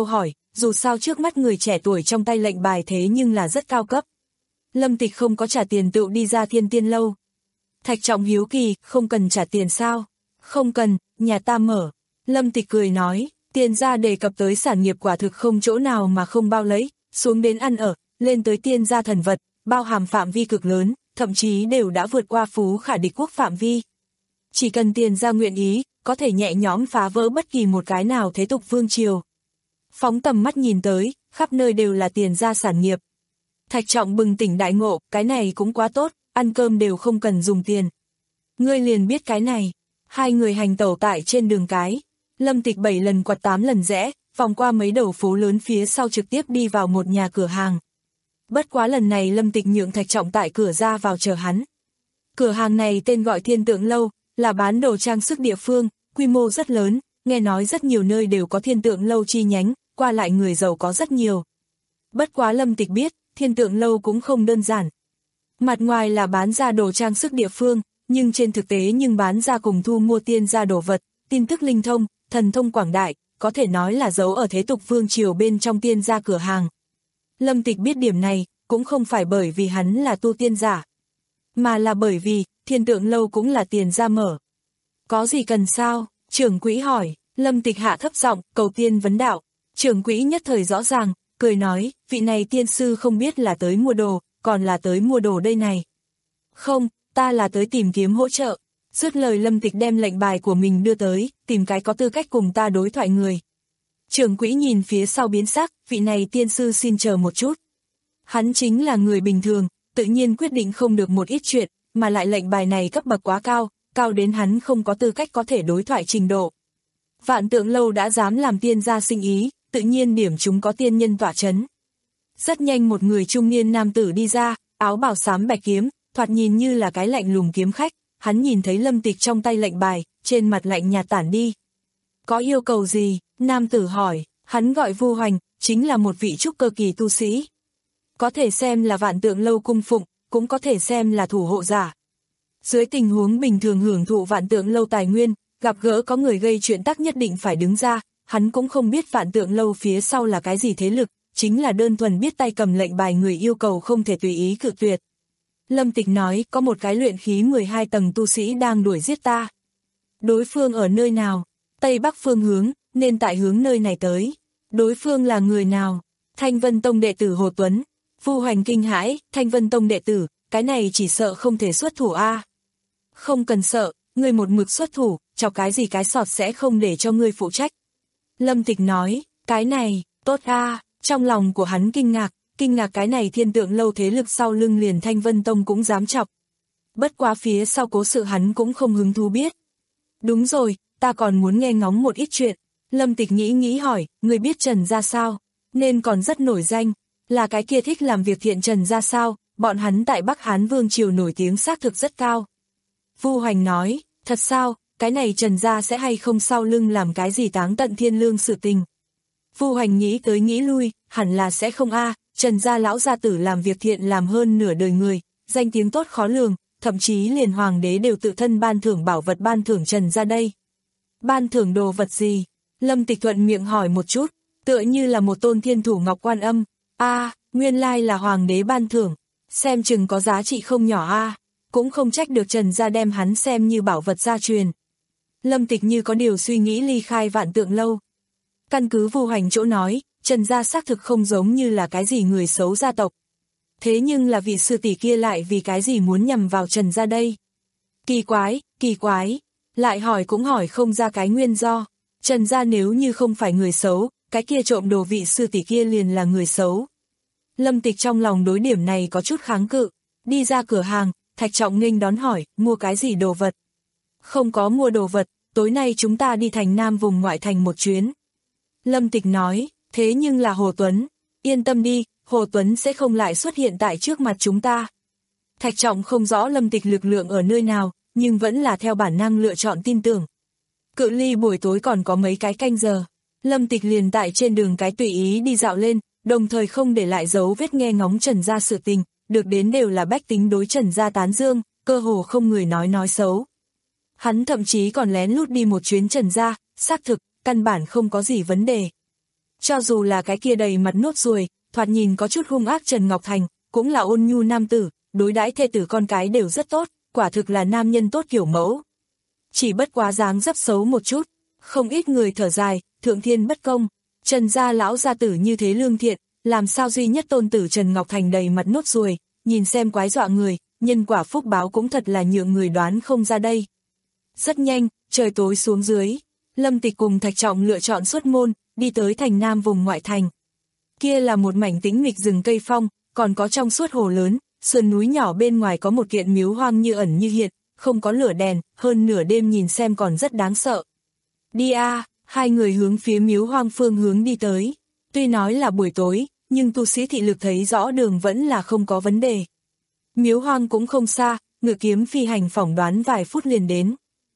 dù sao trước mắt người trẻ tuổi trong tay lệnh bài thế nhưng là rất cao cấp. Lâm Tịch không có trả tiền tựu đi ra Thiên Tiên lâu. Thạch Trọng hiếu kỳ, không cần trả tiền sao? Không cần, nhà ta mở. Lâm Tịch cười nói, tiền gia đề cập tới sản nghiệp quả thực không chỗ nào mà không bao lấy, xuống đến ăn ở, lên tới tiên gia thần vật, bao hàm phạm vi cực lớn, thậm chí đều đã vượt qua Phú Khả địch quốc phạm vi. Chỉ cần tiền gia nguyện ý, có thể nhẹ nhõm phá vỡ bất kỳ một cái nào thế tục vương triều. Phóng tầm mắt nhìn tới, khắp nơi đều là tiền gia sản nghiệp. Thạch Trọng bừng tỉnh đại ngộ, cái này cũng quá tốt, ăn cơm đều không cần dùng tiền. Ngươi liền biết cái này. Hai người hành tẩu tại trên đường cái. Lâm Tịch bảy lần quặt tám lần rẽ, vòng qua mấy đầu phố lớn phía sau trực tiếp đi vào một nhà cửa hàng. Bất quá lần này Lâm Tịch nhượng Thạch Trọng tại cửa ra vào chờ hắn. Cửa hàng này tên gọi Thiên Tượng Lâu, là bán đồ trang sức địa phương, quy mô rất lớn, nghe nói rất nhiều nơi đều có Thiên Tượng Lâu chi nhánh, qua lại người giàu có rất nhiều. Bất quá Lâm Tịch biết, Thiên Tượng Lâu cũng không đơn giản. Mặt ngoài là bán ra đồ trang sức địa phương, nhưng trên thực tế nhưng bán ra cùng thu mua tiên gia đồ vật, tin tức linh thông, thần thông quảng đại, có thể nói là giấu ở thế tục vương triều bên trong tiên gia cửa hàng. Lâm Tịch biết điểm này, cũng không phải bởi vì hắn là tu tiên giả, mà là bởi vì, Thiên Tượng Lâu cũng là tiền gia mở. Có gì cần sao? Trưởng quỹ hỏi. Lâm Tịch hạ thấp giọng, cầu tiên vấn đạo. Trưởng quỹ nhất thời rõ ràng, cười nói, vị này tiên sư không biết là tới mua đồ, còn là tới mua đồ đây này. Không, ta là tới tìm kiếm hỗ trợ. Dứt lời Lâm Tịch đem lệnh bài của mình đưa tới, tìm cái có tư cách cùng ta đối thoại người. Trưởng quỹ nhìn phía sau biến sắc, vị này tiên sư xin chờ một chút. Hắn chính là người bình thường, tự nhiên quyết định không được một ít chuyện, mà lại lệnh bài này cấp bậc quá cao, cao đến hắn không có tư cách có thể đối thoại trình độ. Vạn Tượng Lâu đã dám làm tiên gia sinh ý, tự nhiên điểm chúng có tiên nhân tỏa chấn. Rất nhanh một người trung niên nam tử đi ra, áo bào xám bạch kiếm, thoạt nhìn như là cái lạnh lùng kiếm khách, hắn nhìn thấy Lâm Tịch trong tay lệnh bài, trên mặt lạnh nhạt tản đi. Có yêu cầu gì? Nam tử hỏi, hắn gọi Vu Hoành, chính là một vị trúc cơ kỳ tu sĩ. Có thể xem là Vạn Tượng Lâu cung phụng, cũng có thể xem là thủ hộ giả. Dưới tình huống bình thường hưởng thụ Vạn Tượng Lâu tài nguyên, gặp gỡ có người gây chuyện tắc nhất định phải đứng ra, hắn cũng không biết Vạn Tượng Lâu phía sau là cái gì thế lực, chính là đơn thuần biết tay cầm lệnh bài người yêu cầu không thể tùy ý cự tuyệt. Lâm Tịch nói, có một cái luyện khí mười hai tầng tu sĩ đang đuổi giết ta. Đối phương ở nơi nào? Tây Bắc phương hướng, nên tại hướng nơi này tới. Đối phương là người nào? Thanh Vân Tông đệ tử Hồ Tuấn. Vu Hoành kinh hãi, Thanh Vân Tông đệ tử, cái này chỉ sợ không thể xuất thủ a. Không cần sợ, người một mực xuất thủ, chọc cái gì cái sọt sẽ không để cho ngươi phụ trách. Lâm Tịch nói, cái này, tốt a. Trong lòng của hắn kinh ngạc, kinh ngạc cái này Thiên Tượng Lâu thế lực sau lưng liền Thanh Vân Tông cũng dám chọc. Bất quá phía sau cố sự hắn cũng không hứng thú biết. Đúng rồi, ta còn muốn nghe ngóng một ít chuyện. Lâm Tịch nghĩ nghĩ hỏi, người biết Trần gia sao? Nên còn rất nổi danh, là cái kia thích làm việc thiện Trần gia sao? Bọn hắn tại Bắc Hán Vương triều nổi tiếng xác thực rất cao. Vu Hoành nói, thật sao, cái này Trần gia sẽ hay không sau lưng làm cái gì táng tận thiên lương sự tình? Vu Hoành nghĩ tới nghĩ lui, hẳn là sẽ không a. Trần gia lão gia tử làm việc thiện làm hơn nửa đời người, danh tiếng tốt khó lường, thậm chí liền hoàng đế đều tự thân ban thưởng bảo vật ban thưởng Trần gia đây. Ban thưởng đồ vật gì? Lâm Tịch thuận miệng hỏi một chút, tựa như là một tôn thiên thủ ngọc quan âm. A, nguyên lai là hoàng đế ban thưởng, xem chừng có giá trị không nhỏ a. Cũng không trách được Trần gia đem hắn xem như bảo vật gia truyền. Lâm Tịch như có điều suy nghĩ ly khai Vạn Tượng Lâu. Căn cứ Vu Hoành chỗ nói, Trần gia xác thực không giống như là cái gì người xấu gia tộc. Thế nhưng là vị sư tỷ kia lại vì cái gì muốn nhằm vào Trần gia đây? Kỳ quái, kỳ quái, lại hỏi cũng hỏi không ra cái nguyên do. Trần gia nếu như không phải người xấu, cái kia trộm đồ vị sư tỷ kia liền là người xấu. Lâm Tịch trong lòng đối điểm này có chút kháng cự, đi ra cửa hàng, Thạch Trọng nghênh đón hỏi, mua cái gì đồ vật? Không có mua đồ vật, tối nay chúng ta đi thành Nam vùng ngoại thành một chuyến. Lâm Tịch nói, thế nhưng là Hồ Tuấn, yên tâm đi, Hồ Tuấn sẽ không lại xuất hiện tại trước mặt chúng ta. Thạch Trọng không rõ Lâm Tịch lực lượng ở nơi nào, nhưng vẫn là theo bản năng lựa chọn tin tưởng. Cự ly buổi tối còn có mấy cái canh giờ, Lâm Tịch liền tại trên đường cái tùy ý đi dạo lên, đồng thời không để lại dấu vết nghe ngóng Trần gia sự tình, được đến đều là bách tính đối Trần gia tán dương, cơ hồ không người nói nói xấu. Hắn thậm chí còn lén lút đi một chuyến Trần gia, xác thực, căn bản không có gì vấn đề. Cho dù là cái kia đầy mặt nốt ruồi, thoạt nhìn có chút hung ác Trần Ngọc Thành, cũng là ôn nhu nam tử, đối đãi thê tử con cái đều rất tốt, quả thực là nam nhân tốt kiểu mẫu. Chỉ bất quá dáng dấp xấu một chút, không ít người thở dài, thượng thiên bất công, Trần gia lão gia tử như thế lương thiện, làm sao duy nhất tôn tử Trần Ngọc Thành đầy mặt nốt ruồi, nhìn xem quái dọa người, nhân quả phúc báo cũng thật là nhượng người đoán không ra đây. Rất nhanh, trời tối xuống dưới, Lâm Tịch cùng Thạch Trọng lựa chọn xuất môn, đi tới thành nam vùng ngoại thành. Kia là một mảnh tĩnh mịch rừng cây phong, còn có trong suốt hồ lớn, sườn núi nhỏ bên ngoài có một kiện miếu hoang như ẩn như hiện, không có lửa đèn, hơn nửa đêm nhìn xem còn rất đáng sợ. Đi a, hai người hướng phía miếu hoang phương hướng đi tới. Tuy nói là buổi tối, nhưng tu sĩ thị lực thấy rõ đường vẫn là không có vấn đề. Miếu hoang cũng không xa, ngự kiếm phi hành phỏng đoán vài phút liền đến.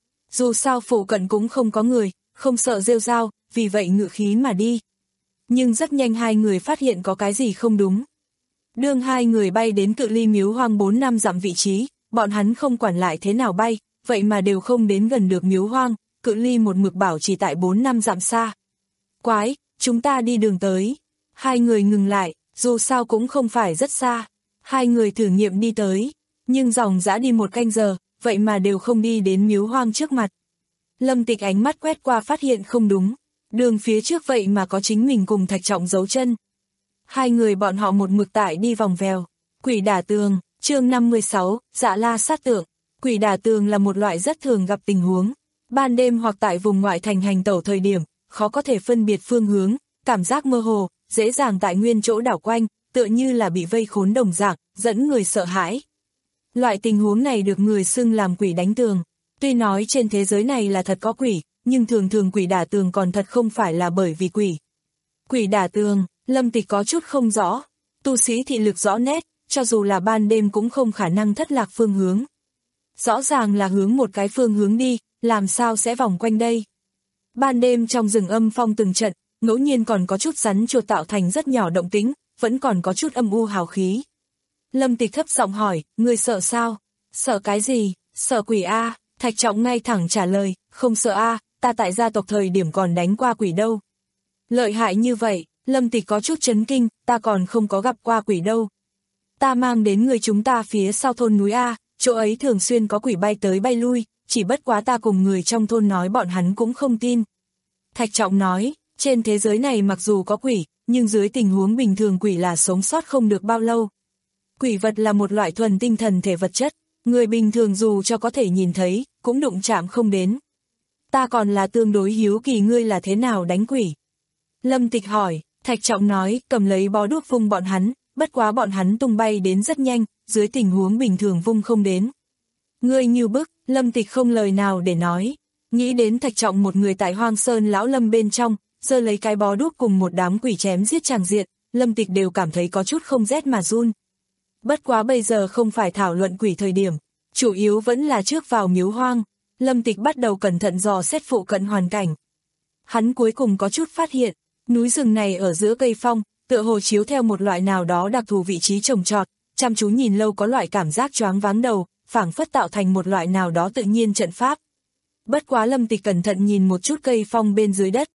Dù sao phụ cận cũng không có người, không sợ rêu rao, vì vậy ngự khí mà đi. Nhưng rất nhanh hai người phát hiện có cái gì không đúng. Đương hai người bay đến cự ly miếu hoang bốn năm dặm vị trí, bọn hắn không quản lại thế nào bay, vậy mà đều không đến gần được miếu hoang, cự ly một mực bảo chỉ tại bốn năm dặm xa. Quái, chúng ta đi đường tới. Hai người ngừng lại, dù sao cũng không phải rất xa. Hai người thử nghiệm đi tới, nhưng dòng dã đi một canh giờ, vậy mà đều không đi đến miếu hoang trước mặt. Lâm Tịch ánh mắt quét qua phát hiện không đúng, đường phía trước vậy mà có chính mình cùng Thạch Trọng giấu chân. Hai người bọn họ một mực tại đi vòng vèo. Quỷ đả tường, chương năm mươi sáu, Dạ La sát tượng. Quỷ đả tường là một loại rất thường gặp tình huống. Ban đêm hoặc tại vùng ngoại thành hành tẩu thời điểm, khó có thể phân biệt phương hướng, cảm giác mơ hồ, dễ dàng tại nguyên chỗ đảo quanh, tựa như là bị vây khốn đồng dạng, dẫn người sợ hãi. Loại tình huống này được người xưng làm quỷ đánh tường. Tuy nói trên thế giới này là thật có quỷ, nhưng thường thường quỷ đả tường còn thật không phải là bởi vì quỷ. Quỷ đả tường, Lâm Tịch có chút không rõ. Tu sĩ thị lực rõ nét, cho dù là ban đêm cũng không khả năng thất lạc phương hướng. Rõ ràng là hướng một cái phương hướng đi, làm sao sẽ vòng quanh đây. Ban đêm trong rừng âm phong từng trận, ngẫu nhiên còn có chút rắn chuột tạo thành rất nhỏ động tĩnh, vẫn còn có chút âm u hào khí. Lâm Tịch thấp giọng hỏi, ngươi sợ sao? Sợ cái gì? Sợ quỷ a? Thạch Trọng ngay thẳng trả lời, không sợ a, ta tại gia tộc thời điểm còn đánh qua quỷ đâu. Lợi hại như vậy, Lâm Tịch có chút chấn kinh, ta còn không có gặp qua quỷ đâu. Ta mang đến người chúng ta phía sau thôn núi A, chỗ ấy thường xuyên có quỷ bay tới bay lui, chỉ bất quá ta cùng người trong thôn nói bọn hắn cũng không tin. Thạch Trọng nói, trên thế giới này mặc dù có quỷ, nhưng dưới tình huống bình thường quỷ là sống sót không được bao lâu. Quỷ vật là một loại thuần tinh thần thể vật chất, người bình thường dù cho có thể nhìn thấy, cũng đụng chạm không đến. Ta còn là tương đối hiếu kỳ ngươi là thế nào đánh quỷ. Lâm Tịch hỏi, Thạch Trọng nói, cầm lấy bó đuốc vung bọn hắn, bất quá bọn hắn tung bay đến rất nhanh, dưới tình huống bình thường vung không đến. Ngươi như bức, Lâm Tịch không lời nào để nói. Nghĩ đến Thạch Trọng một người tại Hoang Sơn lão Lâm bên trong, giơ lấy cái bó đuốc cùng một đám quỷ chém giết tràng diện, Lâm Tịch đều cảm thấy có chút không rét mà run. Bất quá bây giờ không phải thảo luận quỷ thời điểm, chủ yếu vẫn là trước vào miếu hoang. Lâm Tịch bắt đầu cẩn thận dò xét phụ cận hoàn cảnh. Hắn cuối cùng có chút phát hiện, núi rừng này ở giữa cây phong, tựa hồ chiếu theo một loại nào đó đặc thù vị trí trồng trọt, chăm chú nhìn lâu có loại cảm giác choáng váng đầu, phảng phất tạo thành một loại nào đó tự nhiên trận pháp. Bất quá Lâm Tịch cẩn thận nhìn một chút cây phong bên dưới đất.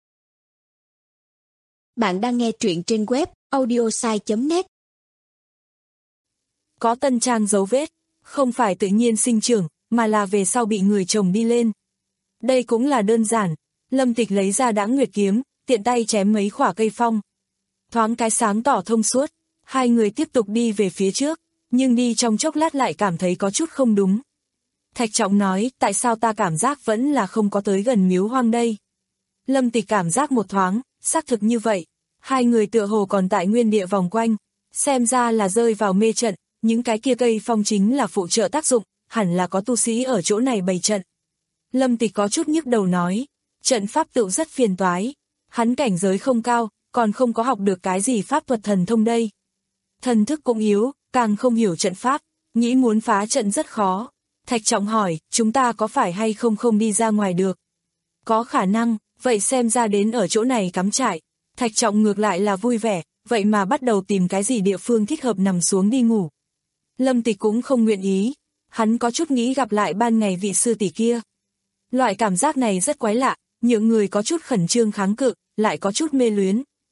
Bạn đang nghe truyện trên web audiosai chấm net. Có tân trang dấu vết, không phải tự nhiên sinh trưởng, mà là về sau bị người trồng đi lên. Đây cũng là đơn giản, Lâm Tịch lấy ra Đãng Nguyệt kiếm, tiện tay chém mấy khỏa cây phong. Thoáng cái sáng tỏ thông suốt, hai người tiếp tục đi về phía trước, nhưng đi trong chốc lát lại cảm thấy có chút không đúng. Thạch Trọng nói, tại sao ta cảm giác vẫn là không có tới gần miếu hoang đây. Lâm Tịch cảm giác một thoáng, xác thực như vậy, hai người tựa hồ còn tại nguyên địa vòng quanh, xem ra là rơi vào mê trận, những cái kia cây phong chính là phụ trợ tác dụng, hẳn là có tu sĩ ở chỗ này bày trận. Lâm Tịch có chút nhức đầu nói, trận pháp tựu rất phiền toái, hắn cảnh giới không cao, còn không có học được cái gì pháp thuật thần thông đây. Thần thức cũng yếu, càng không hiểu trận pháp, nghĩ muốn phá trận rất khó. Thạch Trọng hỏi, chúng ta có phải hay không không đi ra ngoài được? Có khả năng, vậy xem ra đến ở chỗ này cắm trại. Thạch Trọng ngược lại là vui vẻ, vậy mà bắt đầu tìm cái gì địa phương thích hợp nằm xuống đi ngủ. Lâm Tịch cũng không nguyện ý, hắn có chút nghĩ gặp lại ban ngày vị sư tỷ kia. Loại cảm giác này rất quái lạ, những người có chút khẩn trương kháng cự, lại có chút mê luyến.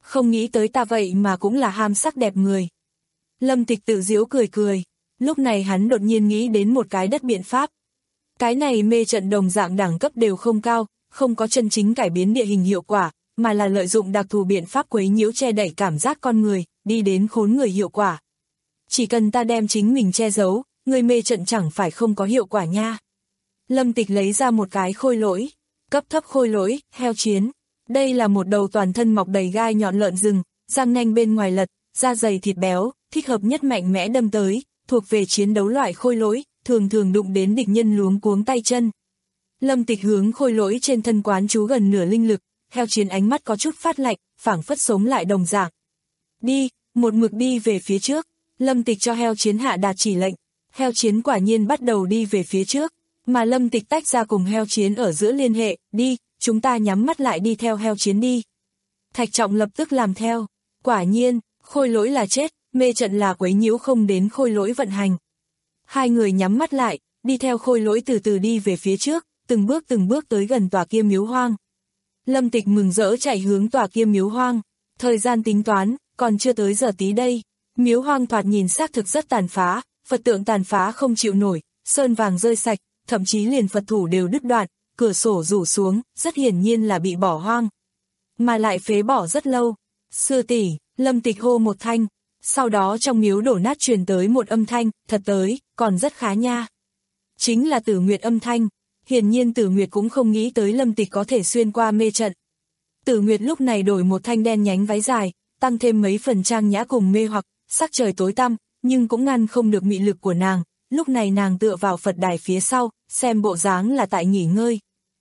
Không nghĩ tới ta vậy mà cũng là ham sắc đẹp người. Lâm Tịch tự giễu cười cười, lúc này hắn đột nhiên nghĩ đến một cái đất biện pháp. Cái này mê trận đồng dạng đẳng cấp đều không cao, không có chân chính cải biến địa hình hiệu quả, mà là lợi dụng đặc thù biện pháp quấy nhiễu che đậy cảm giác con người, đi đến khốn người hiệu quả. Chỉ cần ta đem chính mình che giấu, người mê trận chẳng phải không có hiệu quả nha. Lâm Tịch lấy ra một cái khôi lỗi, cấp thấp khôi lỗi, heo chiến. Đây là một đầu toàn thân mọc đầy gai nhọn lợn rừng, răng nanh bên ngoài lật, da dày thịt béo, thích hợp nhất mạnh mẽ đâm tới, thuộc về chiến đấu loại khôi lỗi, thường thường đụng đến địch nhân luống cuống tay chân. Lâm Tịch hướng khôi lỗi trên thân quán chú gần nửa linh lực, heo chiến ánh mắt có chút phát lạnh, phảng phất sống lại đồng dạng. Đi, một mực đi về phía trước, Lâm Tịch cho heo chiến hạ đạt chỉ lệnh, heo chiến quả nhiên bắt đầu đi về phía trước, mà Lâm Tịch tách ra cùng heo chiến ở giữa liên hệ, đi, chúng ta nhắm mắt lại đi theo heo chiến đi. Thạch Trọng lập tức làm theo, quả nhiên, khôi lỗi là chết, mê trận là quấy nhiễu không đến khôi lỗi vận hành. Hai người nhắm mắt lại, đi theo khôi lỗi từ từ đi về phía trước, từng bước từng bước tới gần tòa kia miếu hoang. Lâm Tịch mừng rỡ chạy hướng tòa kia miếu hoang, thời gian tính toán, còn chưa tới giờ tí đây. Miếu hoang thoạt nhìn xác thực rất tàn phá, Phật tượng tàn phá không chịu nổi, sơn vàng rơi sạch, thậm chí liền Phật thủ đều đứt đoạn, cửa sổ rủ xuống, rất hiển nhiên là bị bỏ hoang. Mà lại phế bỏ rất lâu. Sư tỷ, Lâm Tịch hô một thanh, sau đó trong miếu đổ nát truyền tới một âm thanh, thật tới, còn rất khá nha. Chính là Tử Nguyệt âm thanh, hiển nhiên Tử Nguyệt cũng không nghĩ tới Lâm Tịch có thể xuyên qua mê trận. Tử Nguyệt lúc này đổi một thanh đen nhánh váy dài, tăng thêm mấy phần trang nhã cùng mê hoặc, sắc trời tối tăm, nhưng cũng ngăn không được mị lực của nàng, lúc này nàng tựa vào Phật đài phía sau, xem bộ dáng là tại nghỉ ngơi.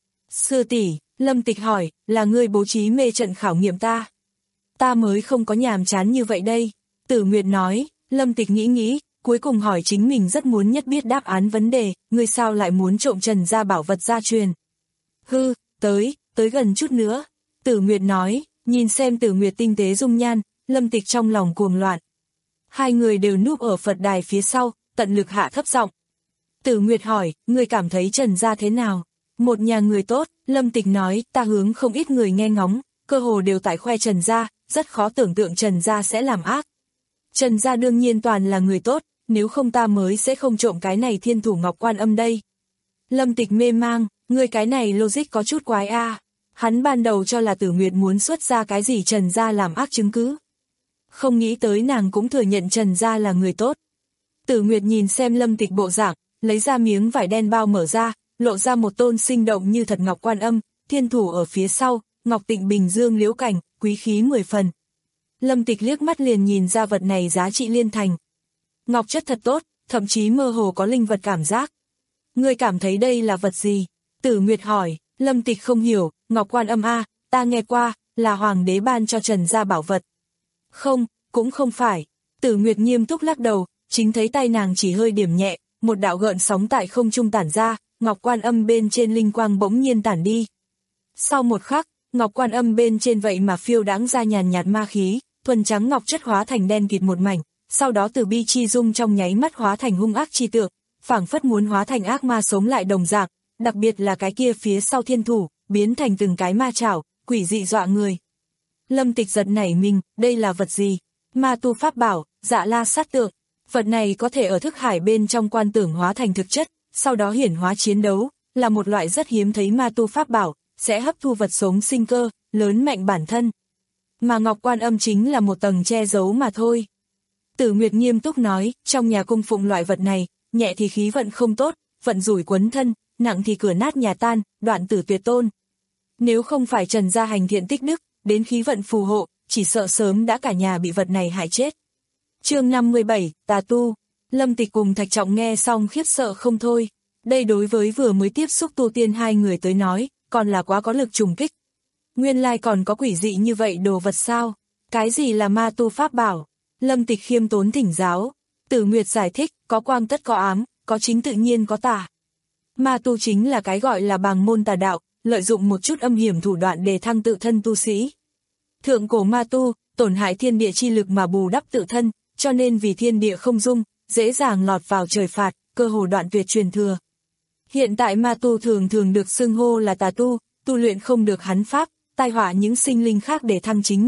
Sư tỷ, Lâm Tịch hỏi, là ngươi bố trí mê trận khảo nghiệm ta? Ta mới không có nhàm chán như vậy đây. Tử Nguyệt nói, Lâm Tịch nghĩ nghĩ, cuối cùng hỏi chính mình rất muốn nhất biết đáp án vấn đề, ngươi sao lại muốn trộm Trần gia bảo vật gia truyền? Hư, tới, tới gần chút nữa. Tử Nguyệt nói, nhìn xem Tử Nguyệt tinh tế dung nhan, Lâm Tịch trong lòng cuồng loạn. Hai người đều núp ở Phật đài phía sau, tận lực hạ thấp giọng. Tử Nguyệt hỏi, ngươi cảm thấy Trần gia thế nào? Một nhà người tốt, Lâm Tịch nói, ta hướng không ít người nghe ngóng, cơ hồ đều tại khoe Trần gia, rất khó tưởng tượng Trần gia sẽ làm ác. Trần gia đương nhiên toàn là người tốt, nếu không ta mới sẽ không trộm cái này Thiên Thủ Ngọc Quan Âm đây. Lâm Tịch mê mang, ngươi cái này logic có chút quái a. À. Hắn ban đầu cho là Tử Nguyệt muốn xuất ra cái gì Trần gia làm ác chứng cứ. Không nghĩ tới nàng cũng thừa nhận Trần gia là người tốt. Tử Nguyệt nhìn xem Lâm Tịch bộ dạng, lấy ra miếng vải đen bao mở ra, lộ ra một tôn sinh động như thật Ngọc Quan Âm, thiên thủ ở phía sau, Ngọc Tịnh Bình Dương liễu cảnh, quý khí mười phần. Lâm Tịch liếc mắt liền nhìn ra vật này giá trị liên thành. Ngọc chất thật tốt, thậm chí mơ hồ có linh vật cảm giác. Ngươi cảm thấy đây là vật gì? Tử Nguyệt hỏi, Lâm Tịch không hiểu, Ngọc Quan Âm a, ta nghe qua, là hoàng đế ban cho Trần gia bảo vật. Không, cũng không phải. Tử Nguyệt nghiêm túc lắc đầu, chính thấy tay nàng chỉ hơi điểm nhẹ, một đạo gợn sóng tại không trung tản ra, Ngọc Quan Âm bên trên linh quang bỗng nhiên tản đi. Sau một khắc, Ngọc Quan Âm bên trên vậy mà phiêu đãng ra nhàn nhạt ma khí, thuần trắng ngọc chất hóa thành đen kịt một mảnh, sau đó từ bi chi dung trong nháy mắt hóa thành hung ác chi tượng, phảng phất muốn hóa thành ác ma sống lại đồng dạng, đặc biệt là cái kia phía sau thiên thủ, biến thành từng cái ma chảo, quỷ dị dọa người. Lâm Tịch giật nảy mình, đây là vật gì? Ma tu pháp bảo, Dạ La sát tượng. Vật này có thể ở thức hải bên trong quan tưởng hóa thành thực chất, sau đó hiển hóa chiến đấu, là một loại rất hiếm thấy ma tu pháp bảo, sẽ hấp thu vật sống sinh cơ, lớn mạnh bản thân. Mà Ngọc Quan Âm chính là một tầng che giấu mà thôi. Tử Nguyệt nghiêm túc nói, trong nhà cung phụng loại vật này, nhẹ thì khí vận không tốt, vận rủi quấn thân, nặng thì cửa nát nhà tan, đoạn tử tuyệt tôn. Nếu không phải Trần gia hành thiện tích đức, đến khí vận phù hộ, chỉ sợ sớm đã cả nhà bị vật này hại chết. Chương năm mươi bảy, Tà Tu. Lâm Tịch cùng Thạch Trọng nghe xong khiếp sợ không thôi. Đây đối với vừa mới tiếp xúc tu tiên hai người tới nói, còn là quá có lực trùng kích. Nguyên lai còn có quỷ dị như vậy đồ vật sao? Cái gì là ma tu pháp bảo? Lâm Tịch khiêm tốn thỉnh giáo. Tử Nguyệt giải thích, có quang tất có ám, có chính tự nhiên có tà. Ma tu chính là cái gọi là bàng môn tà đạo, lợi dụng một chút âm hiểm thủ đoạn để thăng tự thân tu sĩ. Thượng cổ ma tu, tổn hại thiên địa chi lực mà bù đắp tự thân, cho nên vì thiên địa không dung, dễ dàng lọt vào trời phạt, cơ hồ đoạn tuyệt truyền thừa. Hiện tại ma tu thường thường được xưng hô là tà tu, tu luyện không được hắn pháp, tai họa những sinh linh khác để thăng chính mình,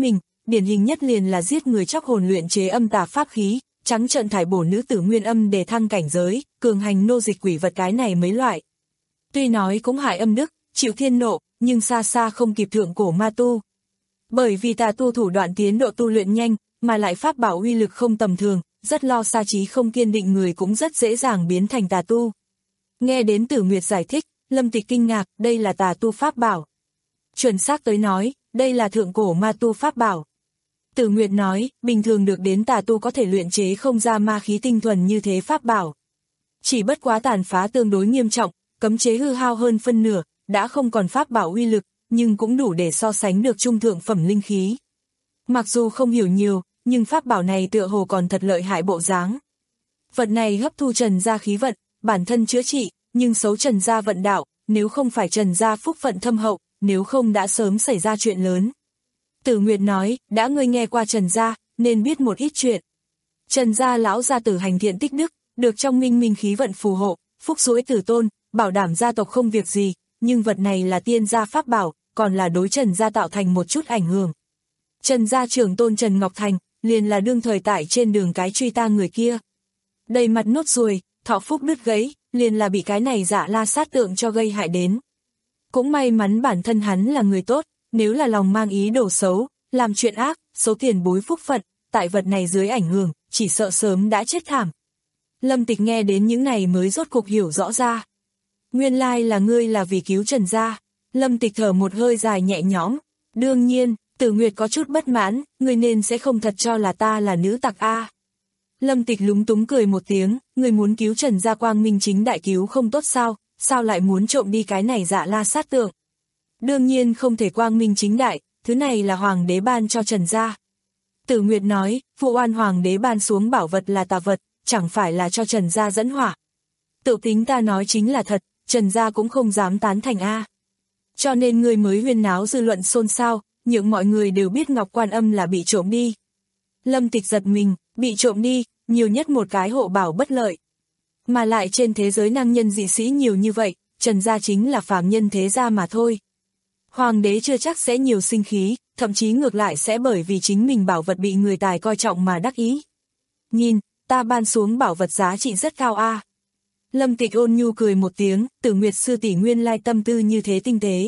điển hình nhất liền là giết người chóc hồn luyện chế âm tà pháp khí, trắng trợn thải bổ nữ tử nguyên âm để thăng cảnh giới, cường hành nô dịch quỷ vật cái này mấy loại. Tuy nói cũng hại âm đức, chịu thiên nộ, nhưng xa xa không kịp thượng cổ ma tu. Bởi vì tà tu thủ đoạn tiến độ tu luyện nhanh, mà lại pháp bảo uy lực không tầm thường, rất lo xa trí không kiên định người cũng rất dễ dàng biến thành tà tu. Nghe đến Tử Nguyệt giải thích, Lâm Tịch kinh ngạc, đây là tà tu pháp bảo. Chuẩn xác tới nói, đây là thượng cổ ma tu pháp bảo. Tử Nguyệt nói, bình thường được đến tà tu có thể luyện chế không ra ma khí tinh thuần như thế pháp bảo. Chỉ bất quá tàn phá tương đối nghiêm trọng, cấm chế hư hao hơn phân nửa, đã không còn pháp bảo uy lực, nhưng cũng đủ để so sánh được trung thượng phẩm linh khí. Mặc dù không hiểu nhiều, nhưng pháp bảo này tựa hồ còn thật lợi hại bộ dáng. Vật này hấp thu Trần gia khí vận, bản thân chữa trị, nhưng xấu Trần gia vận đạo, nếu không phải Trần gia phúc phận thâm hậu, nếu không đã sớm xảy ra chuyện lớn. Tử Nguyệt nói, đã ngươi nghe qua Trần gia, nên biết một ít chuyện. Trần gia lão gia tử hành thiện tích đức, được trong minh minh khí vận phù hộ, phúc duỗi tử tôn, bảo đảm gia tộc không việc gì, nhưng vật này là tiên gia pháp bảo, còn là đối Trần gia tạo thành một chút ảnh hưởng. Trần gia trưởng tôn Trần Ngọc Thành, liền là đương thời tại trên đường cái truy tang người kia. Đầy mặt nốt ruồi, thọ phúc đứt gãy, liền là bị cái này Dạ La sát tượng cho gây hại đến. Cũng may mắn bản thân hắn là người tốt, nếu là lòng mang ý đồ xấu, làm chuyện ác, số tiền bối phúc phận, tại vật này dưới ảnh hưởng, chỉ sợ sớm đã chết thảm. Lâm Tịch nghe đến những này mới rốt cục hiểu rõ ra. Nguyên lai là ngươi là vì cứu Trần gia. Lâm Tịch thở một hơi dài nhẹ nhõm. Đương nhiên, Tử Nguyệt có chút bất mãn, ngươi nên sẽ không thật cho là ta là nữ tặc a. Lâm Tịch lúng túng cười một tiếng, ngươi muốn cứu Trần gia quang minh chính đại cứu không tốt sao, sao lại muốn trộm đi cái này Dạ La sát tượng. Đương nhiên không thể quang minh chính đại, thứ này là hoàng đế ban cho Trần gia. Tử Nguyệt nói, vụ oan hoàng đế ban xuống bảo vật là tà vật, chẳng phải là cho Trần gia dẫn họa. Tự tính ta nói chính là thật, Trần gia cũng không dám tán thành a. Cho nên ngươi mới huyên náo dư luận xôn xao, những mọi người đều biết Ngọc Quan Âm là bị trộm đi. Lâm Tịch giật mình, bị trộm đi, nhiều nhất một cái hộ bảo bất lợi. Mà lại trên thế giới năng nhân dị sĩ nhiều như vậy, Trần gia chính là phàm nhân thế gia mà thôi. Hoàng đế chưa chắc sẽ nhiều sinh khí, thậm chí ngược lại sẽ bởi vì chính mình bảo vật bị người tài coi trọng mà đắc ý. Nhìn, ta ban xuống bảo vật giá trị rất cao a. Lâm Tịch ôn nhu cười một tiếng, Tử Nguyệt sư tỷ nguyên lai tâm tư như thế tinh tế.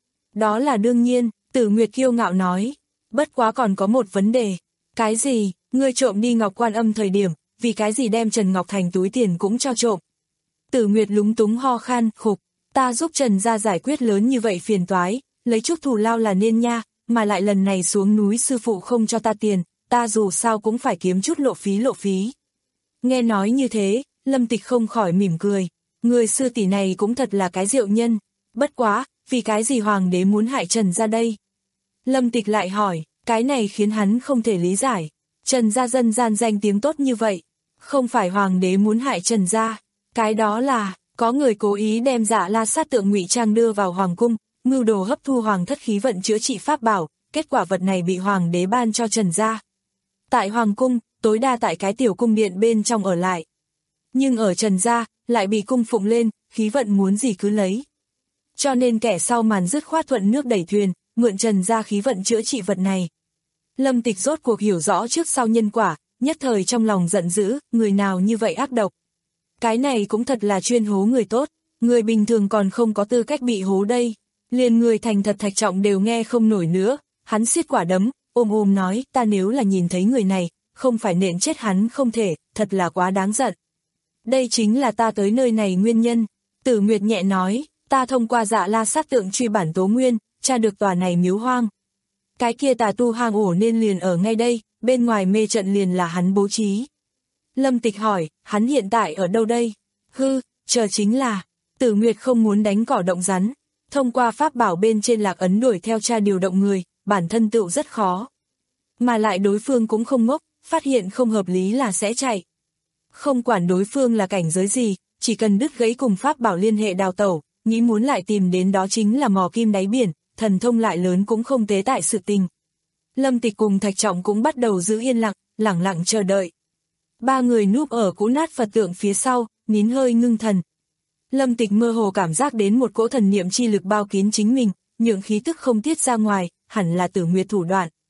Đó là đương nhiên, Tử Nguyệt kiêu ngạo nói, bất quá còn có một vấn đề. Cái gì, ngươi trộm đi Ngọc Quan Âm thời điểm, vì cái gì đem Trần Ngọc Thành túi tiền cũng cho trộm. Tử Nguyệt lúng túng ho khan, khục, ta giúp Trần gia giải quyết lớn như vậy phiền toái, lấy chút thù lao là nên nha, mà lại lần này xuống núi sư phụ không cho ta tiền, ta dù sao cũng phải kiếm chút lộ phí lộ phí. Nghe nói như thế, Lâm Tịch không khỏi mỉm cười, người sư tỷ này cũng thật là cái diệu nhân, bất quá, vì cái gì hoàng đế muốn hại Trần gia đây? Lâm Tịch lại hỏi, cái này khiến hắn không thể lý giải, Trần gia dân gian danh tiếng tốt như vậy, không phải hoàng đế muốn hại Trần gia, cái đó là, có người cố ý đem Dạ La sát tượng ngụy trang đưa vào hoàng cung, mưu đồ hấp thu hoàng thất khí vận chữa trị pháp bảo, kết quả vật này bị hoàng đế ban cho Trần gia. Tại hoàng cung, tối đa tại cái tiểu cung điện bên trong ở lại. Nhưng ở Trần gia, lại bị cung phụng lên, khí vận muốn gì cứ lấy. Cho nên kẻ sau màn dứt khoát thuận nước đẩy thuyền, mượn Trần gia khí vận chữa trị vật này. Lâm Tịch rốt cuộc hiểu rõ trước sau nhân quả, nhất thời trong lòng giận dữ, người nào như vậy ác độc. Cái này cũng thật là chuyên hố người tốt, người bình thường còn không có tư cách bị hố đây. Liền người thành thật Thạch Trọng đều nghe không nổi nữa, hắn siết quả đấm, ôm ôm nói, ta nếu là nhìn thấy người này, không phải nện chết hắn không thể, thật là quá đáng giận. Đây chính là ta tới nơi này nguyên nhân. Tử Nguyệt nhẹ nói, ta thông qua Dạ La sát tượng truy bản tố nguyên, tra được tòa này miếu hoang. Cái kia tà tu hang ổ nên liền ở ngay đây, bên ngoài mê trận liền là hắn bố trí. Lâm Tịch hỏi, hắn hiện tại ở đâu đây? Hư, chờ chính là, Tử Nguyệt không muốn đánh cỏ động rắn. Thông qua pháp bảo bên trên lạc ấn đuổi theo tra điều động người, bản thân tựu rất khó. Mà lại đối phương cũng không ngốc, phát hiện không hợp lý là sẽ chạy. Không quản đối phương là cảnh giới gì, chỉ cần đứt gãy cùng pháp bảo liên hệ đào tẩu, nghĩ muốn lại tìm đến đó chính là mò kim đáy biển, thần thông lại lớn cũng không tế tại sự tình. Lâm Tịch cùng Thạch Trọng cũng bắt đầu giữ yên lặng, lẳng lặng chờ đợi. Ba người núp ở cũ nát Phật tượng phía sau, nín hơi ngưng thần. Lâm Tịch mơ hồ cảm giác đến một cỗ thần niệm chi lực bao kín chính mình, nhượng khí tức không tiết ra ngoài, hẳn là Tử Nguyệt thủ đoạn.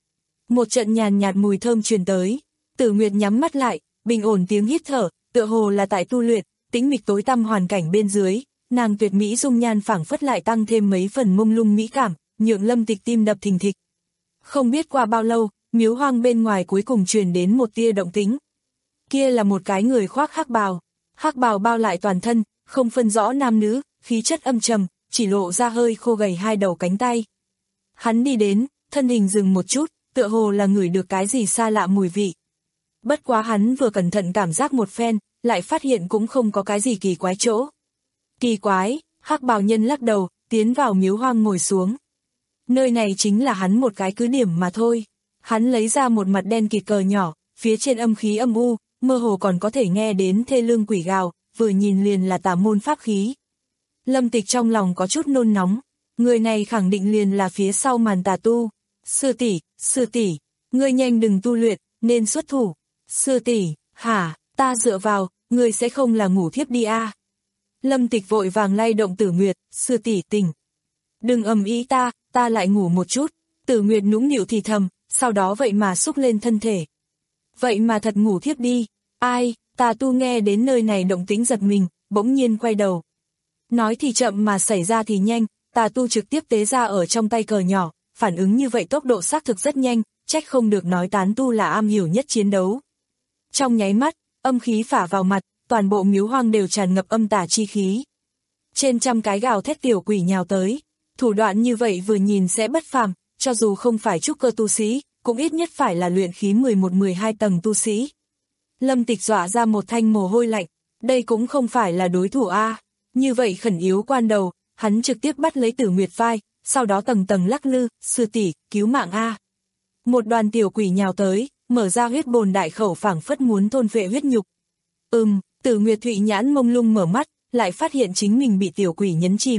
Một trận nhàn nhạt mùi thơm truyền tới, Tử Nguyệt nhắm mắt lại, bình ổn tiếng hít thở, tựa hồ là tại tu luyện, tĩnh mịch tối tăm hoàn cảnh bên dưới, nàng tuyệt mỹ dung nhan phảng phất lại tăng thêm mấy phần mông lung mỹ cảm, nhượng Lâm Tịch tim đập thình thịch. Không biết qua bao lâu, miếu hoang bên ngoài cuối cùng truyền đến một tia động tĩnh. Kia là một cái người khoác hắc bào, hắc bào bao lại toàn thân, không phân rõ nam nữ, khí chất âm trầm, chỉ lộ ra hơi khô gầy hai đầu cánh tay. Hắn đi đến, thân hình dừng một chút, tựa hồ là ngửi được cái gì xa lạ mùi vị. Bất quá hắn vừa cẩn thận cảm giác một phen, lại phát hiện cũng không có cái gì kỳ quái chỗ. Kỳ quái, hắc bào nhân lắc đầu, tiến vào miếu hoang ngồi xuống. Nơi này chính là hắn một cái cứ điểm mà thôi. Hắn lấy ra một mặt đen kịt cờ nhỏ, phía trên âm khí âm u, mơ hồ còn có thể nghe đến thê lương quỷ gào, vừa nhìn liền là tà môn pháp khí. Lâm Tịch trong lòng có chút nôn nóng, người này khẳng định liền là phía sau màn tà tu. Sư tỷ, sư tỷ, ngươi nhanh đừng tu luyện, nên xuất thủ. Sư tỷ, hả, ta dựa vào, ngươi sẽ không là ngủ thiếp đi a? À? Lâm Tịch vội vàng lay động Tử Nguyệt, sư tỷ tỉnh. Đừng ầm ĩ ta, ta lại ngủ một chút. Tử Nguyệt nũng nịu thì thầm, sau đó vậy mà xúc lên thân thể. Vậy mà thật ngủ thiếp đi. Ai, tà tu nghe đến nơi này động tĩnh giật mình, bỗng nhiên quay đầu. Nói thì chậm mà xảy ra thì nhanh, tà tu trực tiếp tế ra ở trong tay cờ nhỏ, phản ứng như vậy tốc độ xác thực rất nhanh, trách không được nói tán tu là am hiểu nhất chiến đấu. Trong nháy mắt, âm khí phả vào mặt, toàn bộ miếu hoang đều tràn ngập âm tà chi khí. Trên trăm cái gào thét tiểu quỷ nhào tới, thủ đoạn như vậy vừa nhìn sẽ bất phàm, cho dù không phải trúc cơ tu sĩ, cũng ít nhất phải là luyện khí mười một mười hai tầng tu sĩ. Lâm Tịch dọa ra một thanh mồ hôi lạnh, đây cũng không phải là đối thủ a. Như vậy khẩn yếu quan đầu, hắn trực tiếp bắt lấy Tử Nguyệt vai, sau đó tầng tầng lắc lư, sư tỷ, cứu mạng a. Một đoàn tiểu quỷ nhào tới, mở ra huyết bồn đại khẩu phảng phất muốn thôn phệ huyết nhục. Ừm, Tử Nguyệt Thụy nhãn mông lung mở mắt, lại phát hiện chính mình bị tiểu quỷ nhấn chìm.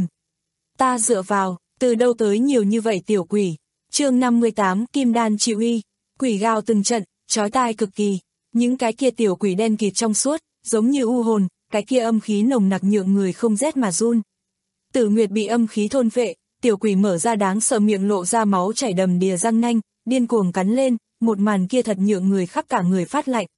Ta dựa vào, từ đâu tới nhiều như vậy tiểu quỷ. Chương năm mươi tám, Kim Đan Trị Uy. Quỷ gào từng trận, chói tai cực kỳ. Những cái kia tiểu quỷ đen kịt trong suốt, giống như u hồn, cái kia âm khí nồng nặc nhượng người không rét mà run. Tử Nguyệt bị âm khí thôn phệ, tiểu quỷ mở ra đáng sợ miệng lộ ra máu chảy đầm đìa răng nanh, điên cuồng cắn lên, một màn kia thật nhượng người khắp cả người phát lạnh.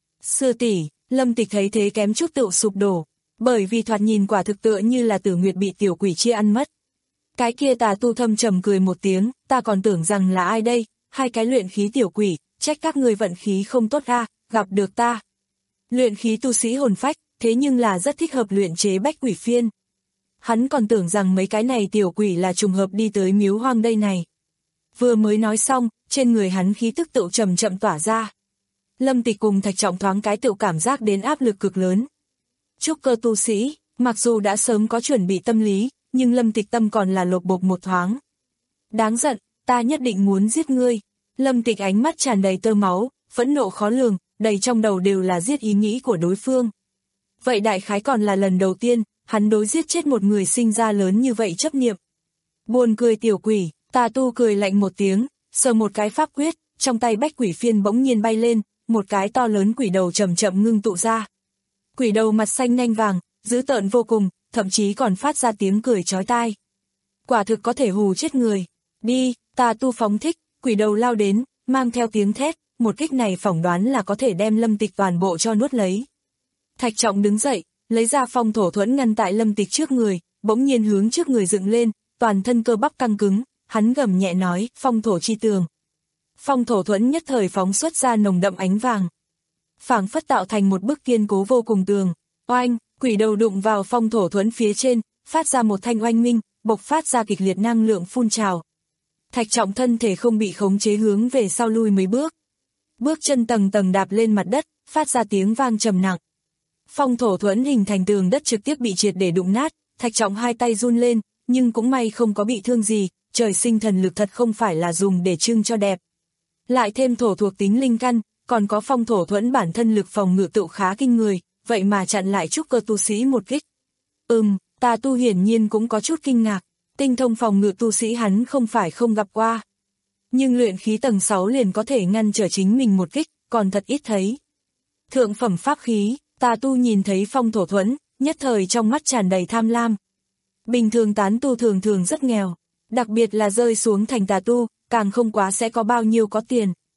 Sư tỷ, Lâm Tịch thấy thế kém chút tự sụp đổ, bởi vì thoạt nhìn quả thực tựa như là Tử Nguyệt bị tiểu quỷ chia ăn mất. Cái kia tà tu thâm trầm cười một tiếng, ta còn tưởng rằng là ai đây, hai cái luyện khí tiểu quỷ, trách các người vận khí không tốt a, gặp được ta. Luyện khí tu sĩ hồn phách, thế nhưng là rất thích hợp luyện chế bách quỷ phiên. Hắn còn tưởng rằng mấy cái này tiểu quỷ là trùng hợp đi tới miếu hoang đây này. Vừa mới nói xong, trên người hắn khí tức tự chậm chậm tỏa ra. Lâm Tịch cùng Thạch Trọng thoáng cái tự cảm giác đến áp lực cực lớn. Trúc cơ tu sĩ, mặc dù đã sớm có chuẩn bị tâm lý, nhưng Lâm Tịch tâm còn là lột bột một thoáng. Đáng giận, ta nhất định muốn giết ngươi. Lâm Tịch ánh mắt tràn đầy tơ máu, phẫn nộ khó lường, đầy trong đầu đều là giết ý nghĩ của đối phương. Vậy đại khái còn là lần đầu tiên, hắn đối giết chết một người sinh ra lớn như vậy chấp niệm. Buồn cười tiểu quỷ, tà tu cười lạnh một tiếng, sờ một cái pháp quyết, trong tay bách quỷ phiên bỗng nhiên bay lên, một cái to lớn quỷ đầu chậm chậm ngưng tụ ra. Quỷ đầu mặt xanh nanh vàng, dữ tợn vô cùng, thậm chí còn phát ra tiếng cười chói tai. Quả thực có thể hù chết người. Đi, tà tu phóng thích, quỷ đầu lao đến, mang theo tiếng thét, một kích này phỏng đoán là có thể đem Lâm Tịch toàn bộ cho nuốt lấy. Thạch Trọng đứng dậy, lấy ra phong thổ thuẫn ngăn tại Lâm Tịch trước người, bỗng nhiên hướng trước người dựng lên, toàn thân cơ bắp căng cứng, hắn gầm nhẹ nói, phong thổ chi tường. Phong thổ thuẫn nhất thời phóng xuất ra nồng đậm ánh vàng. Phảng phất tạo thành một bức kiên cố vô cùng tường. Oanh, quỷ đầu đụng vào phong thổ thuẫn phía trên, phát ra một thanh oanh minh, bộc phát ra kịch liệt năng lượng phun trào. Thạch Trọng thân thể không bị khống chế hướng về sau lui mấy bước. Bước chân tầng tầng đạp lên mặt đất, phát ra tiếng vang trầm nặng. Phong thổ thuẫn hình thành tường đất trực tiếp bị triệt để đụng nát, Thạch Trọng hai tay run lên, nhưng cũng may không có bị thương gì, trời sinh thần lực thật không phải là dùng để trưng cho đẹp. Lại thêm thổ thuộc tính linh căn, còn có phong thổ thuẫn bản thân lực phòng ngự tự khá kinh người, vậy mà chặn lại trúc cơ tu sĩ một kích. Ừm, tà tu hiển nhiên cũng có chút kinh ngạc, tinh thông phòng ngự tu sĩ hắn không phải không gặp qua. Nhưng luyện khí tầng sáu liền có thể ngăn trở chính mình một kích, còn thật ít thấy. Thượng phẩm pháp khí, tà tu nhìn thấy phong thổ thuẫn, nhất thời trong mắt tràn đầy tham lam. Bình thường tán tu thường thường rất nghèo, đặc biệt là rơi xuống thành tà tu, càng không quá sẽ có bao nhiêu có tiền,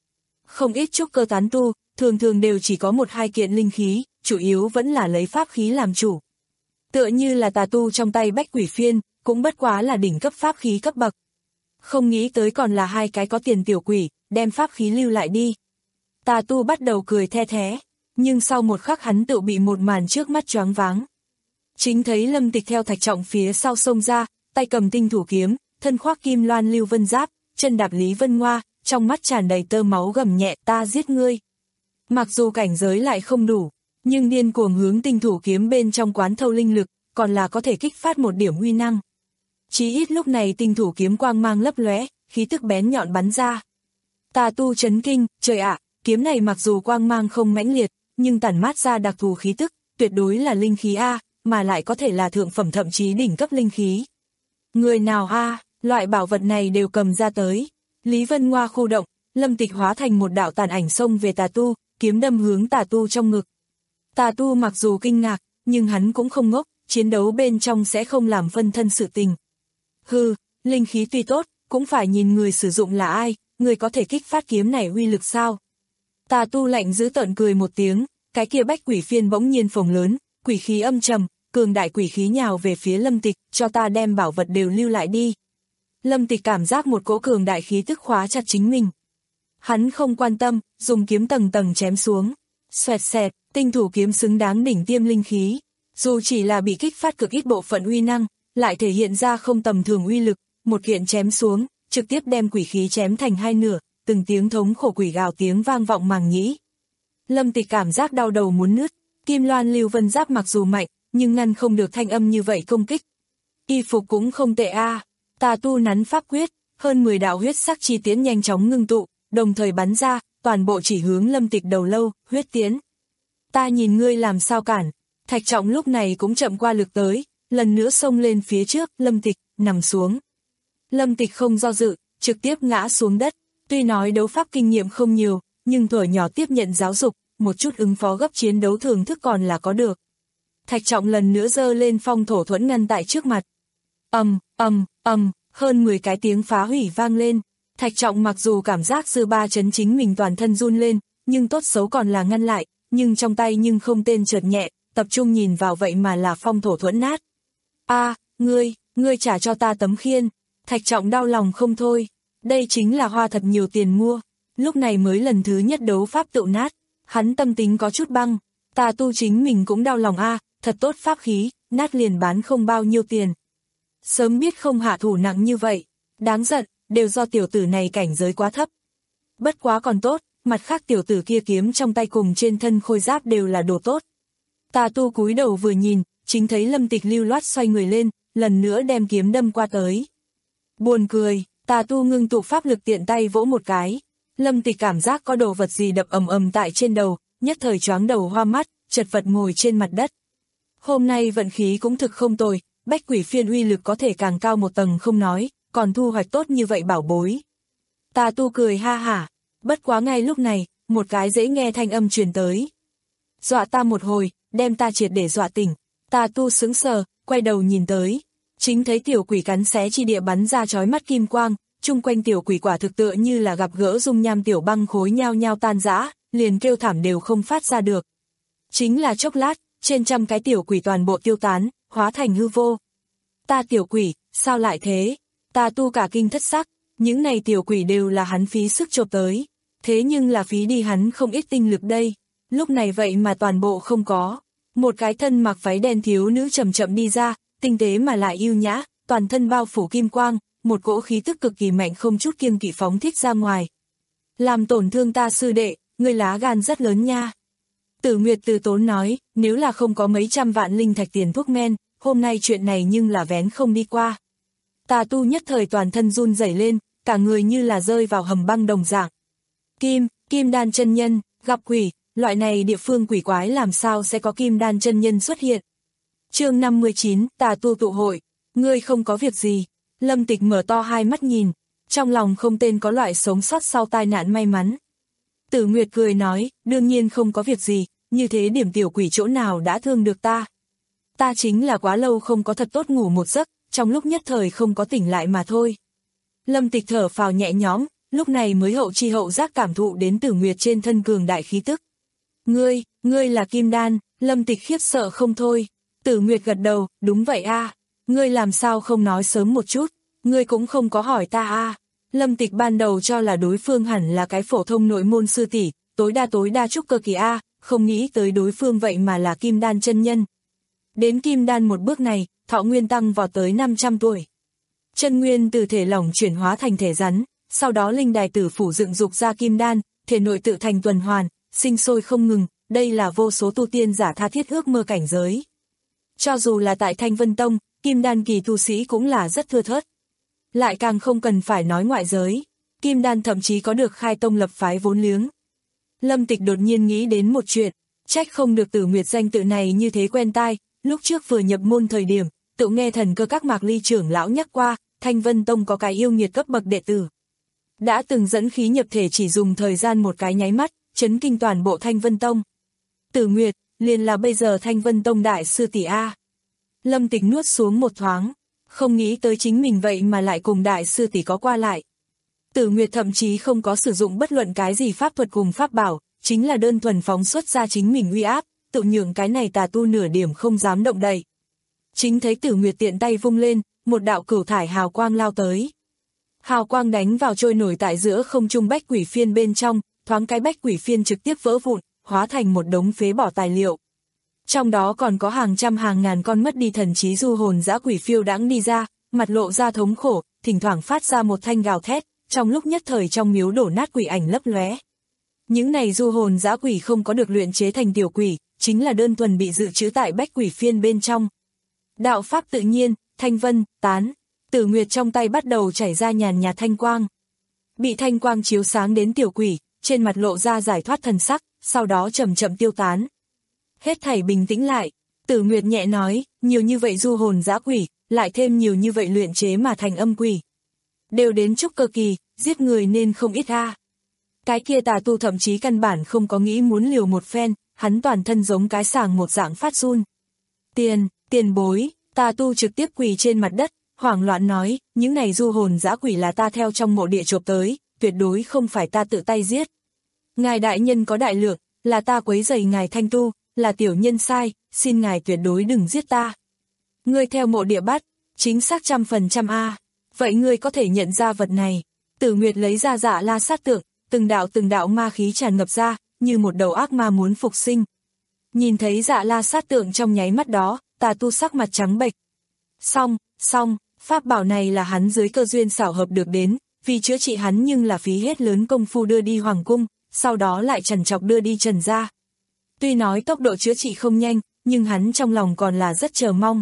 Không ít trúc cơ tán tu, thường thường đều chỉ có một hai kiện linh khí, chủ yếu vẫn là lấy pháp khí làm chủ. Tựa như là tà tu trong tay Bách Quỷ Phiên, cũng bất quá là đỉnh cấp pháp khí cấp bậc. Không nghĩ tới còn là hai cái có tiền tiểu quỷ, đem pháp khí lưu lại đi. Tà tu bắt đầu cười the thé, nhưng sau một khắc hắn tự bị một màn trước mắt choáng váng. Chính thấy Lâm Tịch theo Thạch Trọng phía sau xông ra, tay cầm tinh thủ kiếm, thân khoác kim loan lưu vân giáp, chân đạp Lý Vân Ngoa, trong mắt tràn đầy tơ máu gầm nhẹ, ta giết ngươi. Mặc dù cảnh giới lại không đủ, nhưng điên cuồng hướng tinh thủ kiếm bên trong quán thâu linh lực, còn là có thể kích phát một điểm uy năng. Chí ít lúc này tinh thủ kiếm quang mang lấp lóe, khí tức bén nhọn bắn ra. Tà tu chấn kinh, trời ạ, kiếm này mặc dù quang mang không mãnh liệt, nhưng tản mát ra đặc thù khí tức, tuyệt đối là linh khí A, mà lại có thể là thượng phẩm thậm chí đỉnh cấp linh khí. Người nào A, loại bảo vật này đều cầm ra tới. Lý Vân Ngoa khu động, Lâm Tịch hóa thành một đạo tàn ảnh xông về tà tu, kiếm đâm hướng tà tu trong ngực. Tà tu mặc dù kinh ngạc, nhưng hắn cũng không ngốc, chiến đấu bên trong sẽ không làm phân thân sự tình. Hừ, linh khí tuy tốt, cũng phải nhìn người sử dụng là ai, người có thể kích phát kiếm này uy lực sao. Tà tu lạnh giữ tợn cười một tiếng, cái kia Bách Quỷ Phiên bỗng nhiên phồng lớn, quỷ khí âm trầm, cường đại quỷ khí nhào về phía Lâm Tịch, cho ta đem bảo vật đều lưu lại đi. Lâm Tịch cảm giác một cỗ cường đại khí tức khóa chặt chính mình. Hắn không quan tâm, dùng kiếm tầng tầng chém xuống. Xoẹt xẹt, tinh thủ kiếm xứng đáng đỉnh tiêm linh khí. Dù chỉ là bị kích phát cực ít bộ phận uy năng, lại thể hiện ra không tầm thường uy lực, một kiện chém xuống, trực tiếp đem quỷ khí chém thành hai nửa, từng tiếng thống khổ quỷ gào tiếng vang vọng màng nhĩ. Lâm Tịch cảm giác đau đầu muốn nứt, kim loan lưu vân giáp mặc dù mạnh, nhưng ngăn không được thanh âm như vậy công kích. Y phục cũng không tệ a. Tà tu nắn pháp quyết, hơn mười đạo huyết sắc chi tiễn nhanh chóng ngưng tụ, đồng thời bắn ra, toàn bộ chỉ hướng Lâm Tịch đầu lâu, huyết tiễn. Ta nhìn ngươi làm sao cản. Thạch Trọng lúc này cũng chậm qua lực tới, lần nữa xông lên phía trước, Lâm Tịch, nằm xuống. Lâm Tịch không do dự, trực tiếp ngã xuống đất, tuy nói đấu pháp kinh nghiệm không nhiều, nhưng thuở nhỏ tiếp nhận giáo dục, một chút ứng phó gấp chiến đấu thường thức còn là có được. Thạch Trọng lần nữa giơ lên phong thổ thuẫn ngăn tại trước mặt. Ầm, ầm, ầm, hơn mười cái tiếng phá hủy vang lên. Thạch Trọng mặc dù cảm giác dư ba chấn chính mình toàn thân run lên, nhưng tốt xấu còn là ngăn lại, nhưng trong tay nhưng không tên chợt nhẹ, tập trung nhìn vào vậy mà là phong thổ thuẫn nát. A, à, ngươi, ngươi trả cho ta tấm khiên. Thạch Trọng đau lòng không thôi. Đây chính là hoa thật nhiều tiền mua. Lúc này mới lần thứ nhất đấu pháp tự nát. Hắn tâm tính có chút băng. Tà tu chính mình cũng đau lòng a, à, thật tốt pháp khí, nát liền bán không bao nhiêu tiền. Sớm biết không hạ thủ nặng như vậy. Đáng giận, đều do tiểu tử này cảnh giới quá thấp. Bất quá còn tốt, mặt khác tiểu tử kia kiếm trong tay cùng trên thân khôi giáp đều là đồ tốt. Tà tu cúi đầu vừa nhìn, chính thấy Lâm Tịch lưu loát xoay người lên, lần nữa đem kiếm đâm qua tới. Buồn cười, tà tu ngưng tụ pháp lực tiện tay vỗ một cái. Lâm Tịch cảm giác có đồ vật gì đập ầm ầm tại trên đầu, nhất thời choáng đầu hoa mắt, chật vật ngồi trên mặt đất. Hôm nay vận khí cũng thực không tồi, Bách Quỷ Phiên uy lực có thể càng cao một tầng không nói, còn thu hoạch tốt như vậy bảo bối. Tà tu cười ha hả, bất quá ngay lúc này, một cái dễ nghe thanh âm truyền tới. Dọa ta một hồi, đem ta triệt để dọa tỉnh. Tà tu sững sờ, quay đầu nhìn tới. Chính thấy tiểu quỷ cắn xé chi địa bắn ra chói mắt kim quang, chung quanh tiểu quỷ quả thực tựa như là gặp gỡ dung nham tiểu băng khối nhao nhao tan rã, liền kêu thảm đều không phát ra được. Chính là chốc lát, trên trăm cái tiểu quỷ toàn bộ tiêu tán, hóa thành hư vô. Ta tiểu quỷ, sao lại thế? Tà tu cả kinh thất sắc, những này tiểu quỷ đều là hắn phí sức chộp tới. Thế nhưng là phí đi hắn không ít tinh lực đây. Lúc này vậy mà toàn bộ không có. Một cái thân mặc váy đen thiếu nữ chậm chậm đi ra, tinh tế mà lại yêu nhã, toàn thân bao phủ kim quang, một cỗ khí tức cực kỳ mạnh không chút kiêng kỵ phóng thích ra ngoài. Làm tổn thương ta sư đệ, ngươi lá gan rất lớn nha. Tử Nguyệt từ tốn nói, nếu là không có mấy trăm vạn linh thạch tiền thuốc men, hôm nay chuyện này nhưng là vén không đi qua. Tà tu nhất thời toàn thân run rẩy lên, cả người như là rơi vào hầm băng đồng dạng. Kim, Kim Đan chân nhân, gặp quỷ, loại này địa phương quỷ quái làm sao sẽ có Kim Đan chân nhân xuất hiện. Chương năm mươi chín, tà tu tụ hội, ngươi không có việc gì. Lâm Tịch mở to hai mắt nhìn, trong lòng không tên có loại sống sót sau tai nạn may mắn. Tử Nguyệt cười nói, đương nhiên không có việc gì, như thế điểm tiểu quỷ chỗ nào đã thương được ta. Ta chính là quá lâu không có thật tốt ngủ một giấc, trong lúc nhất thời không có tỉnh lại mà thôi. Lâm Tịch thở phào nhẹ nhõm, lúc này mới hậu chi hậu giác cảm thụ đến Tử Nguyệt trên thân cường đại khí tức. Ngươi, ngươi là kim đan, Lâm Tịch khiếp sợ không thôi. Tử Nguyệt gật đầu, đúng vậy a, ngươi làm sao không nói sớm một chút, ngươi cũng không có hỏi ta a. Lâm Tịch ban đầu cho là đối phương hẳn là cái phổ thông nội môn sư tỷ, tối đa tối đa trúc cơ kỳ a, không nghĩ tới đối phương vậy mà là kim đan chân nhân. Đến kim đan một bước này, thọ nguyên tăng vào tới năm trăm tuổi. Chân nguyên từ thể lỏng chuyển hóa thành thể rắn, sau đó linh đài tử phủ dựng dục ra kim đan, thể nội tự thành tuần hoàn, sinh sôi không ngừng, đây là vô số tu tiên giả tha thiết ước mơ cảnh giới. Cho dù là tại Thanh Vân Tông, kim đan kỳ tu sĩ cũng là rất thưa thớt. Lại càng không cần phải nói ngoại giới, kim đan thậm chí có được khai tông lập phái vốn liếng. Lâm Tịch đột nhiên nghĩ đến một chuyện, trách không được Tử Nguyệt danh tự này như thế quen tai, lúc trước vừa nhập môn thời điểm, tự nghe thần cơ các Mạc Ly trưởng lão nhắc qua, Thanh Vân Tông có cái yêu nghiệt cấp bậc đệ tử. Đã từng dẫn khí nhập thể chỉ dùng thời gian một cái nháy mắt, chấn kinh toàn bộ Thanh Vân Tông. Tử Nguyệt, liền là bây giờ Thanh Vân Tông đại sư tỷ A. Lâm Tịch nuốt xuống một thoáng, không nghĩ tới chính mình vậy mà lại cùng đại sư tỷ có qua lại. Tử Nguyệt thậm chí không có sử dụng bất luận cái gì pháp thuật cùng pháp bảo, chính là đơn thuần phóng xuất ra chính mình uy áp, tự nhường cái này tà tu nửa điểm không dám động đậy. Chính thấy Tử Nguyệt tiện tay vung lên, một đạo cửu thải hào quang lao tới. Hào quang đánh vào trôi nổi tại giữa không trung bách quỷ phiên bên trong, thoáng cái bách quỷ phiên trực tiếp vỡ vụn, hóa thành một đống phế bỏ tài liệu. Trong đó còn có hàng trăm hàng ngàn con mất đi thần trí du hồn dã quỷ phiêu đãng đi ra, mặt lộ ra thống khổ, thỉnh thoảng phát ra một thanh gào thét, trong lúc nhất thời trong miếu đổ nát quỷ ảnh lấp lóe. Những này du hồn dã quỷ không có được luyện chế thành tiểu quỷ, chính là đơn thuần bị dự trữ tại bách quỷ phiên bên trong. Đạo pháp tự nhiên, thanh vân, tán, Tử Nguyệt trong tay bắt đầu chảy ra nhàn nhạt thanh quang. Bị thanh quang chiếu sáng đến tiểu quỷ, trên mặt lộ ra giải thoát thần sắc, sau đó chậm chậm tiêu tán. Hết thảy bình tĩnh lại, Tử Nguyệt nhẹ nói, nhiều như vậy du hồn dã quỷ, lại thêm nhiều như vậy luyện chế mà thành âm quỷ. Đều đến trúc cơ kỳ, giết người nên không ít a. Cái kia tà tu thậm chí căn bản không có nghĩ muốn liều một phen, hắn toàn thân giống cái sàng một dạng phát run. Tiền, tiền bối, tà tu trực tiếp quỳ trên mặt đất, hoảng loạn nói, những này du hồn dã quỷ là ta theo trong mộ địa chộp tới, tuyệt đối không phải ta tự tay giết. Ngài đại nhân có đại lượng, là ta quấy rầy ngài thanh tu, là tiểu nhân sai, xin ngài tuyệt đối đừng giết ta. Ngươi theo mộ địa bắt, chính xác trăm phần trăm a. Vậy ngươi có thể nhận ra vật này. Tử Nguyệt lấy ra Dạ La sát tượng, từng đạo từng đạo ma khí tràn ngập ra, như một đầu ác ma muốn phục sinh. Nhìn thấy Dạ La sát tượng trong nháy mắt đó, tà tu sắc mặt trắng bệch. Xong, xong, pháp bảo này là hắn dưới cơ duyên xảo hợp được đến, vì chữa trị hắn nhưng là phí hết lớn công phu đưa đi hoàng cung, sau đó lại trần trọc đưa đi trần gia. Tuy nói tốc độ chữa trị không nhanh, nhưng hắn trong lòng còn là rất chờ mong.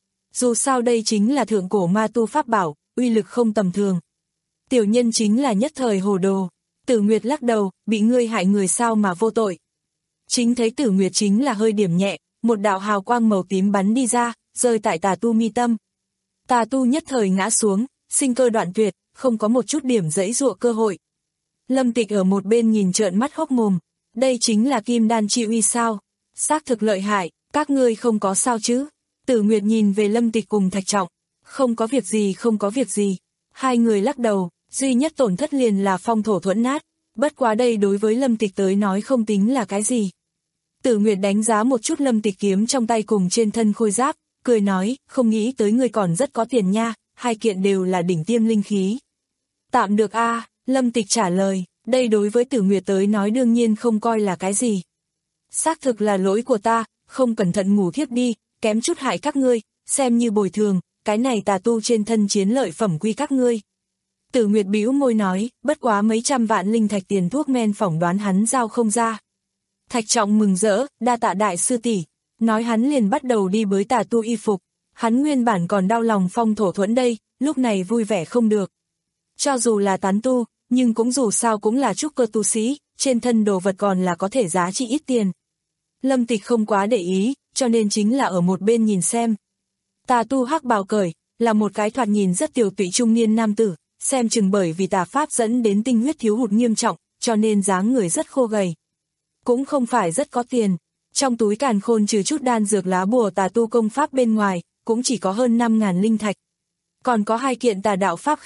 Dù sao đây chính là thượng cổ ma tu pháp bảo, uy lực không tầm thường. Tiểu nhân chính là nhất thời hồ đồ. Tử Nguyệt lắc đầu, bị ngươi hại người sao mà vô tội. Chính thấy Tử Nguyệt chính là hơi điểm nhẹ, một đạo hào quang màu tím bắn đi ra, rơi tại tà tu mi tâm. Tà tu nhất thời ngã xuống, sinh cơ đoạn tuyệt, không có một chút điểm giãy giụa cơ hội. Lâm Tịch ở một bên nhìn trợn mắt hốc mồm, đây chính là kim đan chi uy sao? Xác thực lợi hại, các ngươi không có sao chứ? Tử Nguyệt nhìn về Lâm Tịch cùng Thạch Trọng, không có việc gì không có việc gì. Hai người lắc đầu, duy nhất tổn thất liền là phong thổ thuẫn nát, bất quá đây đối với Lâm Tịch tới nói không tính là cái gì. Tử Nguyệt đánh giá một chút Lâm Tịch kiếm trong tay cùng trên thân khôi giáp, cười nói, không nghĩ tới người còn rất có tiền nha, hai kiện đều là đỉnh tiêm linh khí. Tạm được a, à, Lâm Tịch trả lời, đây đối với Tử Nguyệt tới nói đương nhiên không coi là cái gì. Xác thực là lỗi của ta, không cẩn thận ngủ thiếp đi, kém chút hại các ngươi, xem như bồi thường, cái này tà tu trên thân chiến lợi phẩm quy các ngươi. Tử Nguyệt bĩu môi nói, bất quá mấy trăm vạn linh thạch tiền thuốc men phỏng đoán hắn giao không ra. Thạch Trọng mừng rỡ, đa tạ đại sư tỷ, nói hắn liền bắt đầu đi bới tà tu y phục, hắn nguyên bản còn đau lòng phong thổ thuẫn đây, lúc này vui vẻ không được. Cho dù là tán tu, nhưng cũng dù sao cũng là trúc cơ tu sĩ, trên thân đồ vật còn là có thể giá trị ít tiền. Lâm Tịch không quá để ý, cho nên chính là ở một bên nhìn xem. Tà tu hắc bào cởi, là một cái thoạt nhìn rất tiều tụy trung niên nam tử, xem chừng bởi vì tà pháp dẫn đến tinh huyết thiếu hụt nghiêm trọng, cho nên dáng người rất khô gầy. Cũng không phải rất có tiền, trong túi càn khôn trừ chút đan dược lá bùa tà tu công pháp bên ngoài, cũng chỉ có hơn năm ngàn linh thạch. Còn có hai kiện tà đạo pháp khí,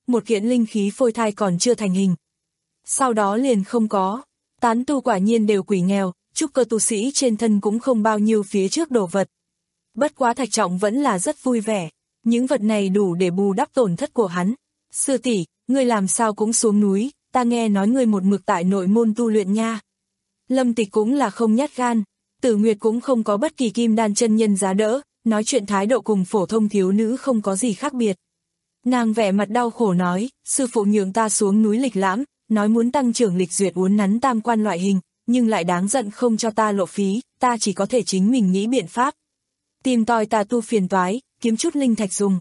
một kiện linh khí phôi thai còn chưa thành hình. Sau đó liền không có, tán tu quả nhiên đều quỷ nghèo, trúc cơ tu sĩ trên thân cũng không bao nhiêu phía trước đồ vật. Bất quá Thạch Trọng vẫn là rất vui vẻ, những vật này đủ để bù đắp tổn thất của hắn. Sư tỷ, ngươi làm sao cũng xuống núi, ta nghe nói ngươi một mực tại nội môn tu luyện nha. Lâm Tịch cũng là không nhát gan, Tử Nguyệt cũng không có bất kỳ kim đan chân nhân giá đỡ, nói chuyện thái độ cùng phổ thông thiếu nữ không có gì khác biệt. Nàng vẻ mặt đau khổ nói, sư phụ nhường ta xuống núi lịch lãm, nói muốn tăng trưởng lịch duyệt uốn nắn tam quan loại hình, nhưng lại đáng giận không cho ta lộ phí, ta chỉ có thể chính mình nghĩ biện pháp. Tìm tòi tà tu phiền toái, kiếm chút linh thạch dùng.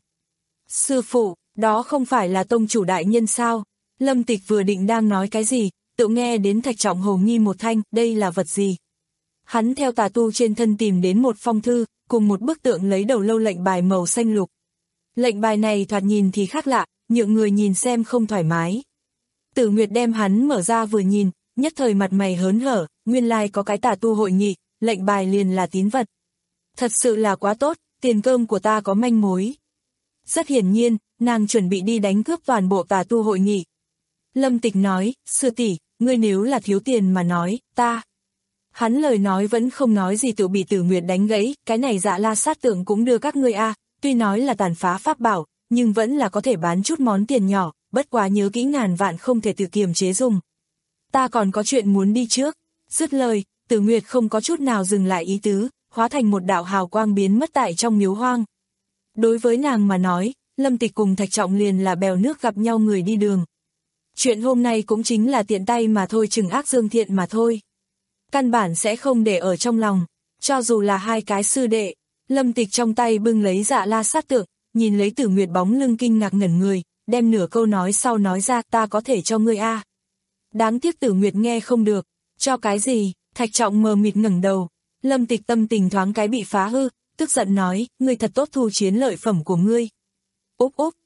Sư phụ, đó không phải là tông chủ đại nhân sao? Lâm Tịch vừa định đang nói cái gì, tự nghe đến Thạch Trọng hồ nghi một thanh, đây là vật gì? Hắn theo tà tu trên thân tìm đến một phong thư, cùng một bức tượng lấy đầu lâu lệnh bài màu xanh lục. Lệnh bài này thoạt nhìn thì khác lạ, nhượng người nhìn xem không thoải mái. Tử Nguyệt đem hắn mở ra vừa nhìn, nhất thời mặt mày hớn hở, nguyên lai có cái tà tu hội nghị, lệnh bài liền là tín vật. Thật sự là quá tốt, tiền cơm của ta có manh mối. Rất hiển nhiên, nàng chuẩn bị đi đánh cướp toàn bộ tà tu hội nghị. Lâm Tịch nói, sư tỷ, ngươi nếu là thiếu tiền mà nói, ta. Hắn lời nói vẫn không nói gì tự bị Tử Nguyệt đánh gãy, cái này Dạ La Sát Tượng cũng đưa các ngươi a, tuy nói là tàn phá pháp bảo, nhưng vẫn là có thể bán chút món tiền nhỏ, bất quá nhớ kỹ ngàn vạn không thể tự kiềm chế dùng. Ta còn có chuyện muốn đi trước. Dứt lời, Tử Nguyệt không có chút nào dừng lại ý tứ, hóa thành một đạo hào quang biến mất tại trong miếu hoang. Đối với nàng mà nói, Lâm Tịch cùng Thạch Trọng liền là bèo nước gặp nhau người đi đường. Chuyện hôm nay cũng chính là tiện tay mà thôi, trừng ác dương thiện mà thôi. Căn bản sẽ không để ở trong lòng, cho dù là hai cái sư đệ. Lâm Tịch trong tay bưng lấy Dạ La Sát Tượng, nhìn lấy Tử Nguyệt bóng lưng kinh ngạc ngẩn người, đem nửa câu nói sau nói ra, ta có thể cho ngươi a. Đáng tiếc Tử Nguyệt nghe không được, cho cái gì? Thạch Trọng mờ mịt ngẩng đầu. Lâm Tịch tâm tình thoáng cái bị phá hư, tức giận nói, ngươi thật tốt thu chiến lợi phẩm của ngươi. Úp úp.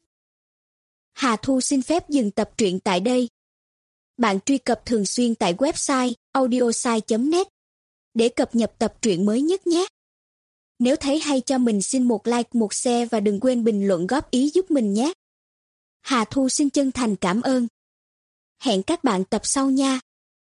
Hà Thu xin phép dừng tập truyện tại đây. Bạn truy cập thường xuyên tại website audiosai chấm net để cập nhật tập truyện mới nhất nhé. Nếu thấy hay cho mình xin một like, một share và đừng quên bình luận góp ý giúp mình nhé. Hà Thu xin chân thành cảm ơn. Hẹn các bạn tập sau nha.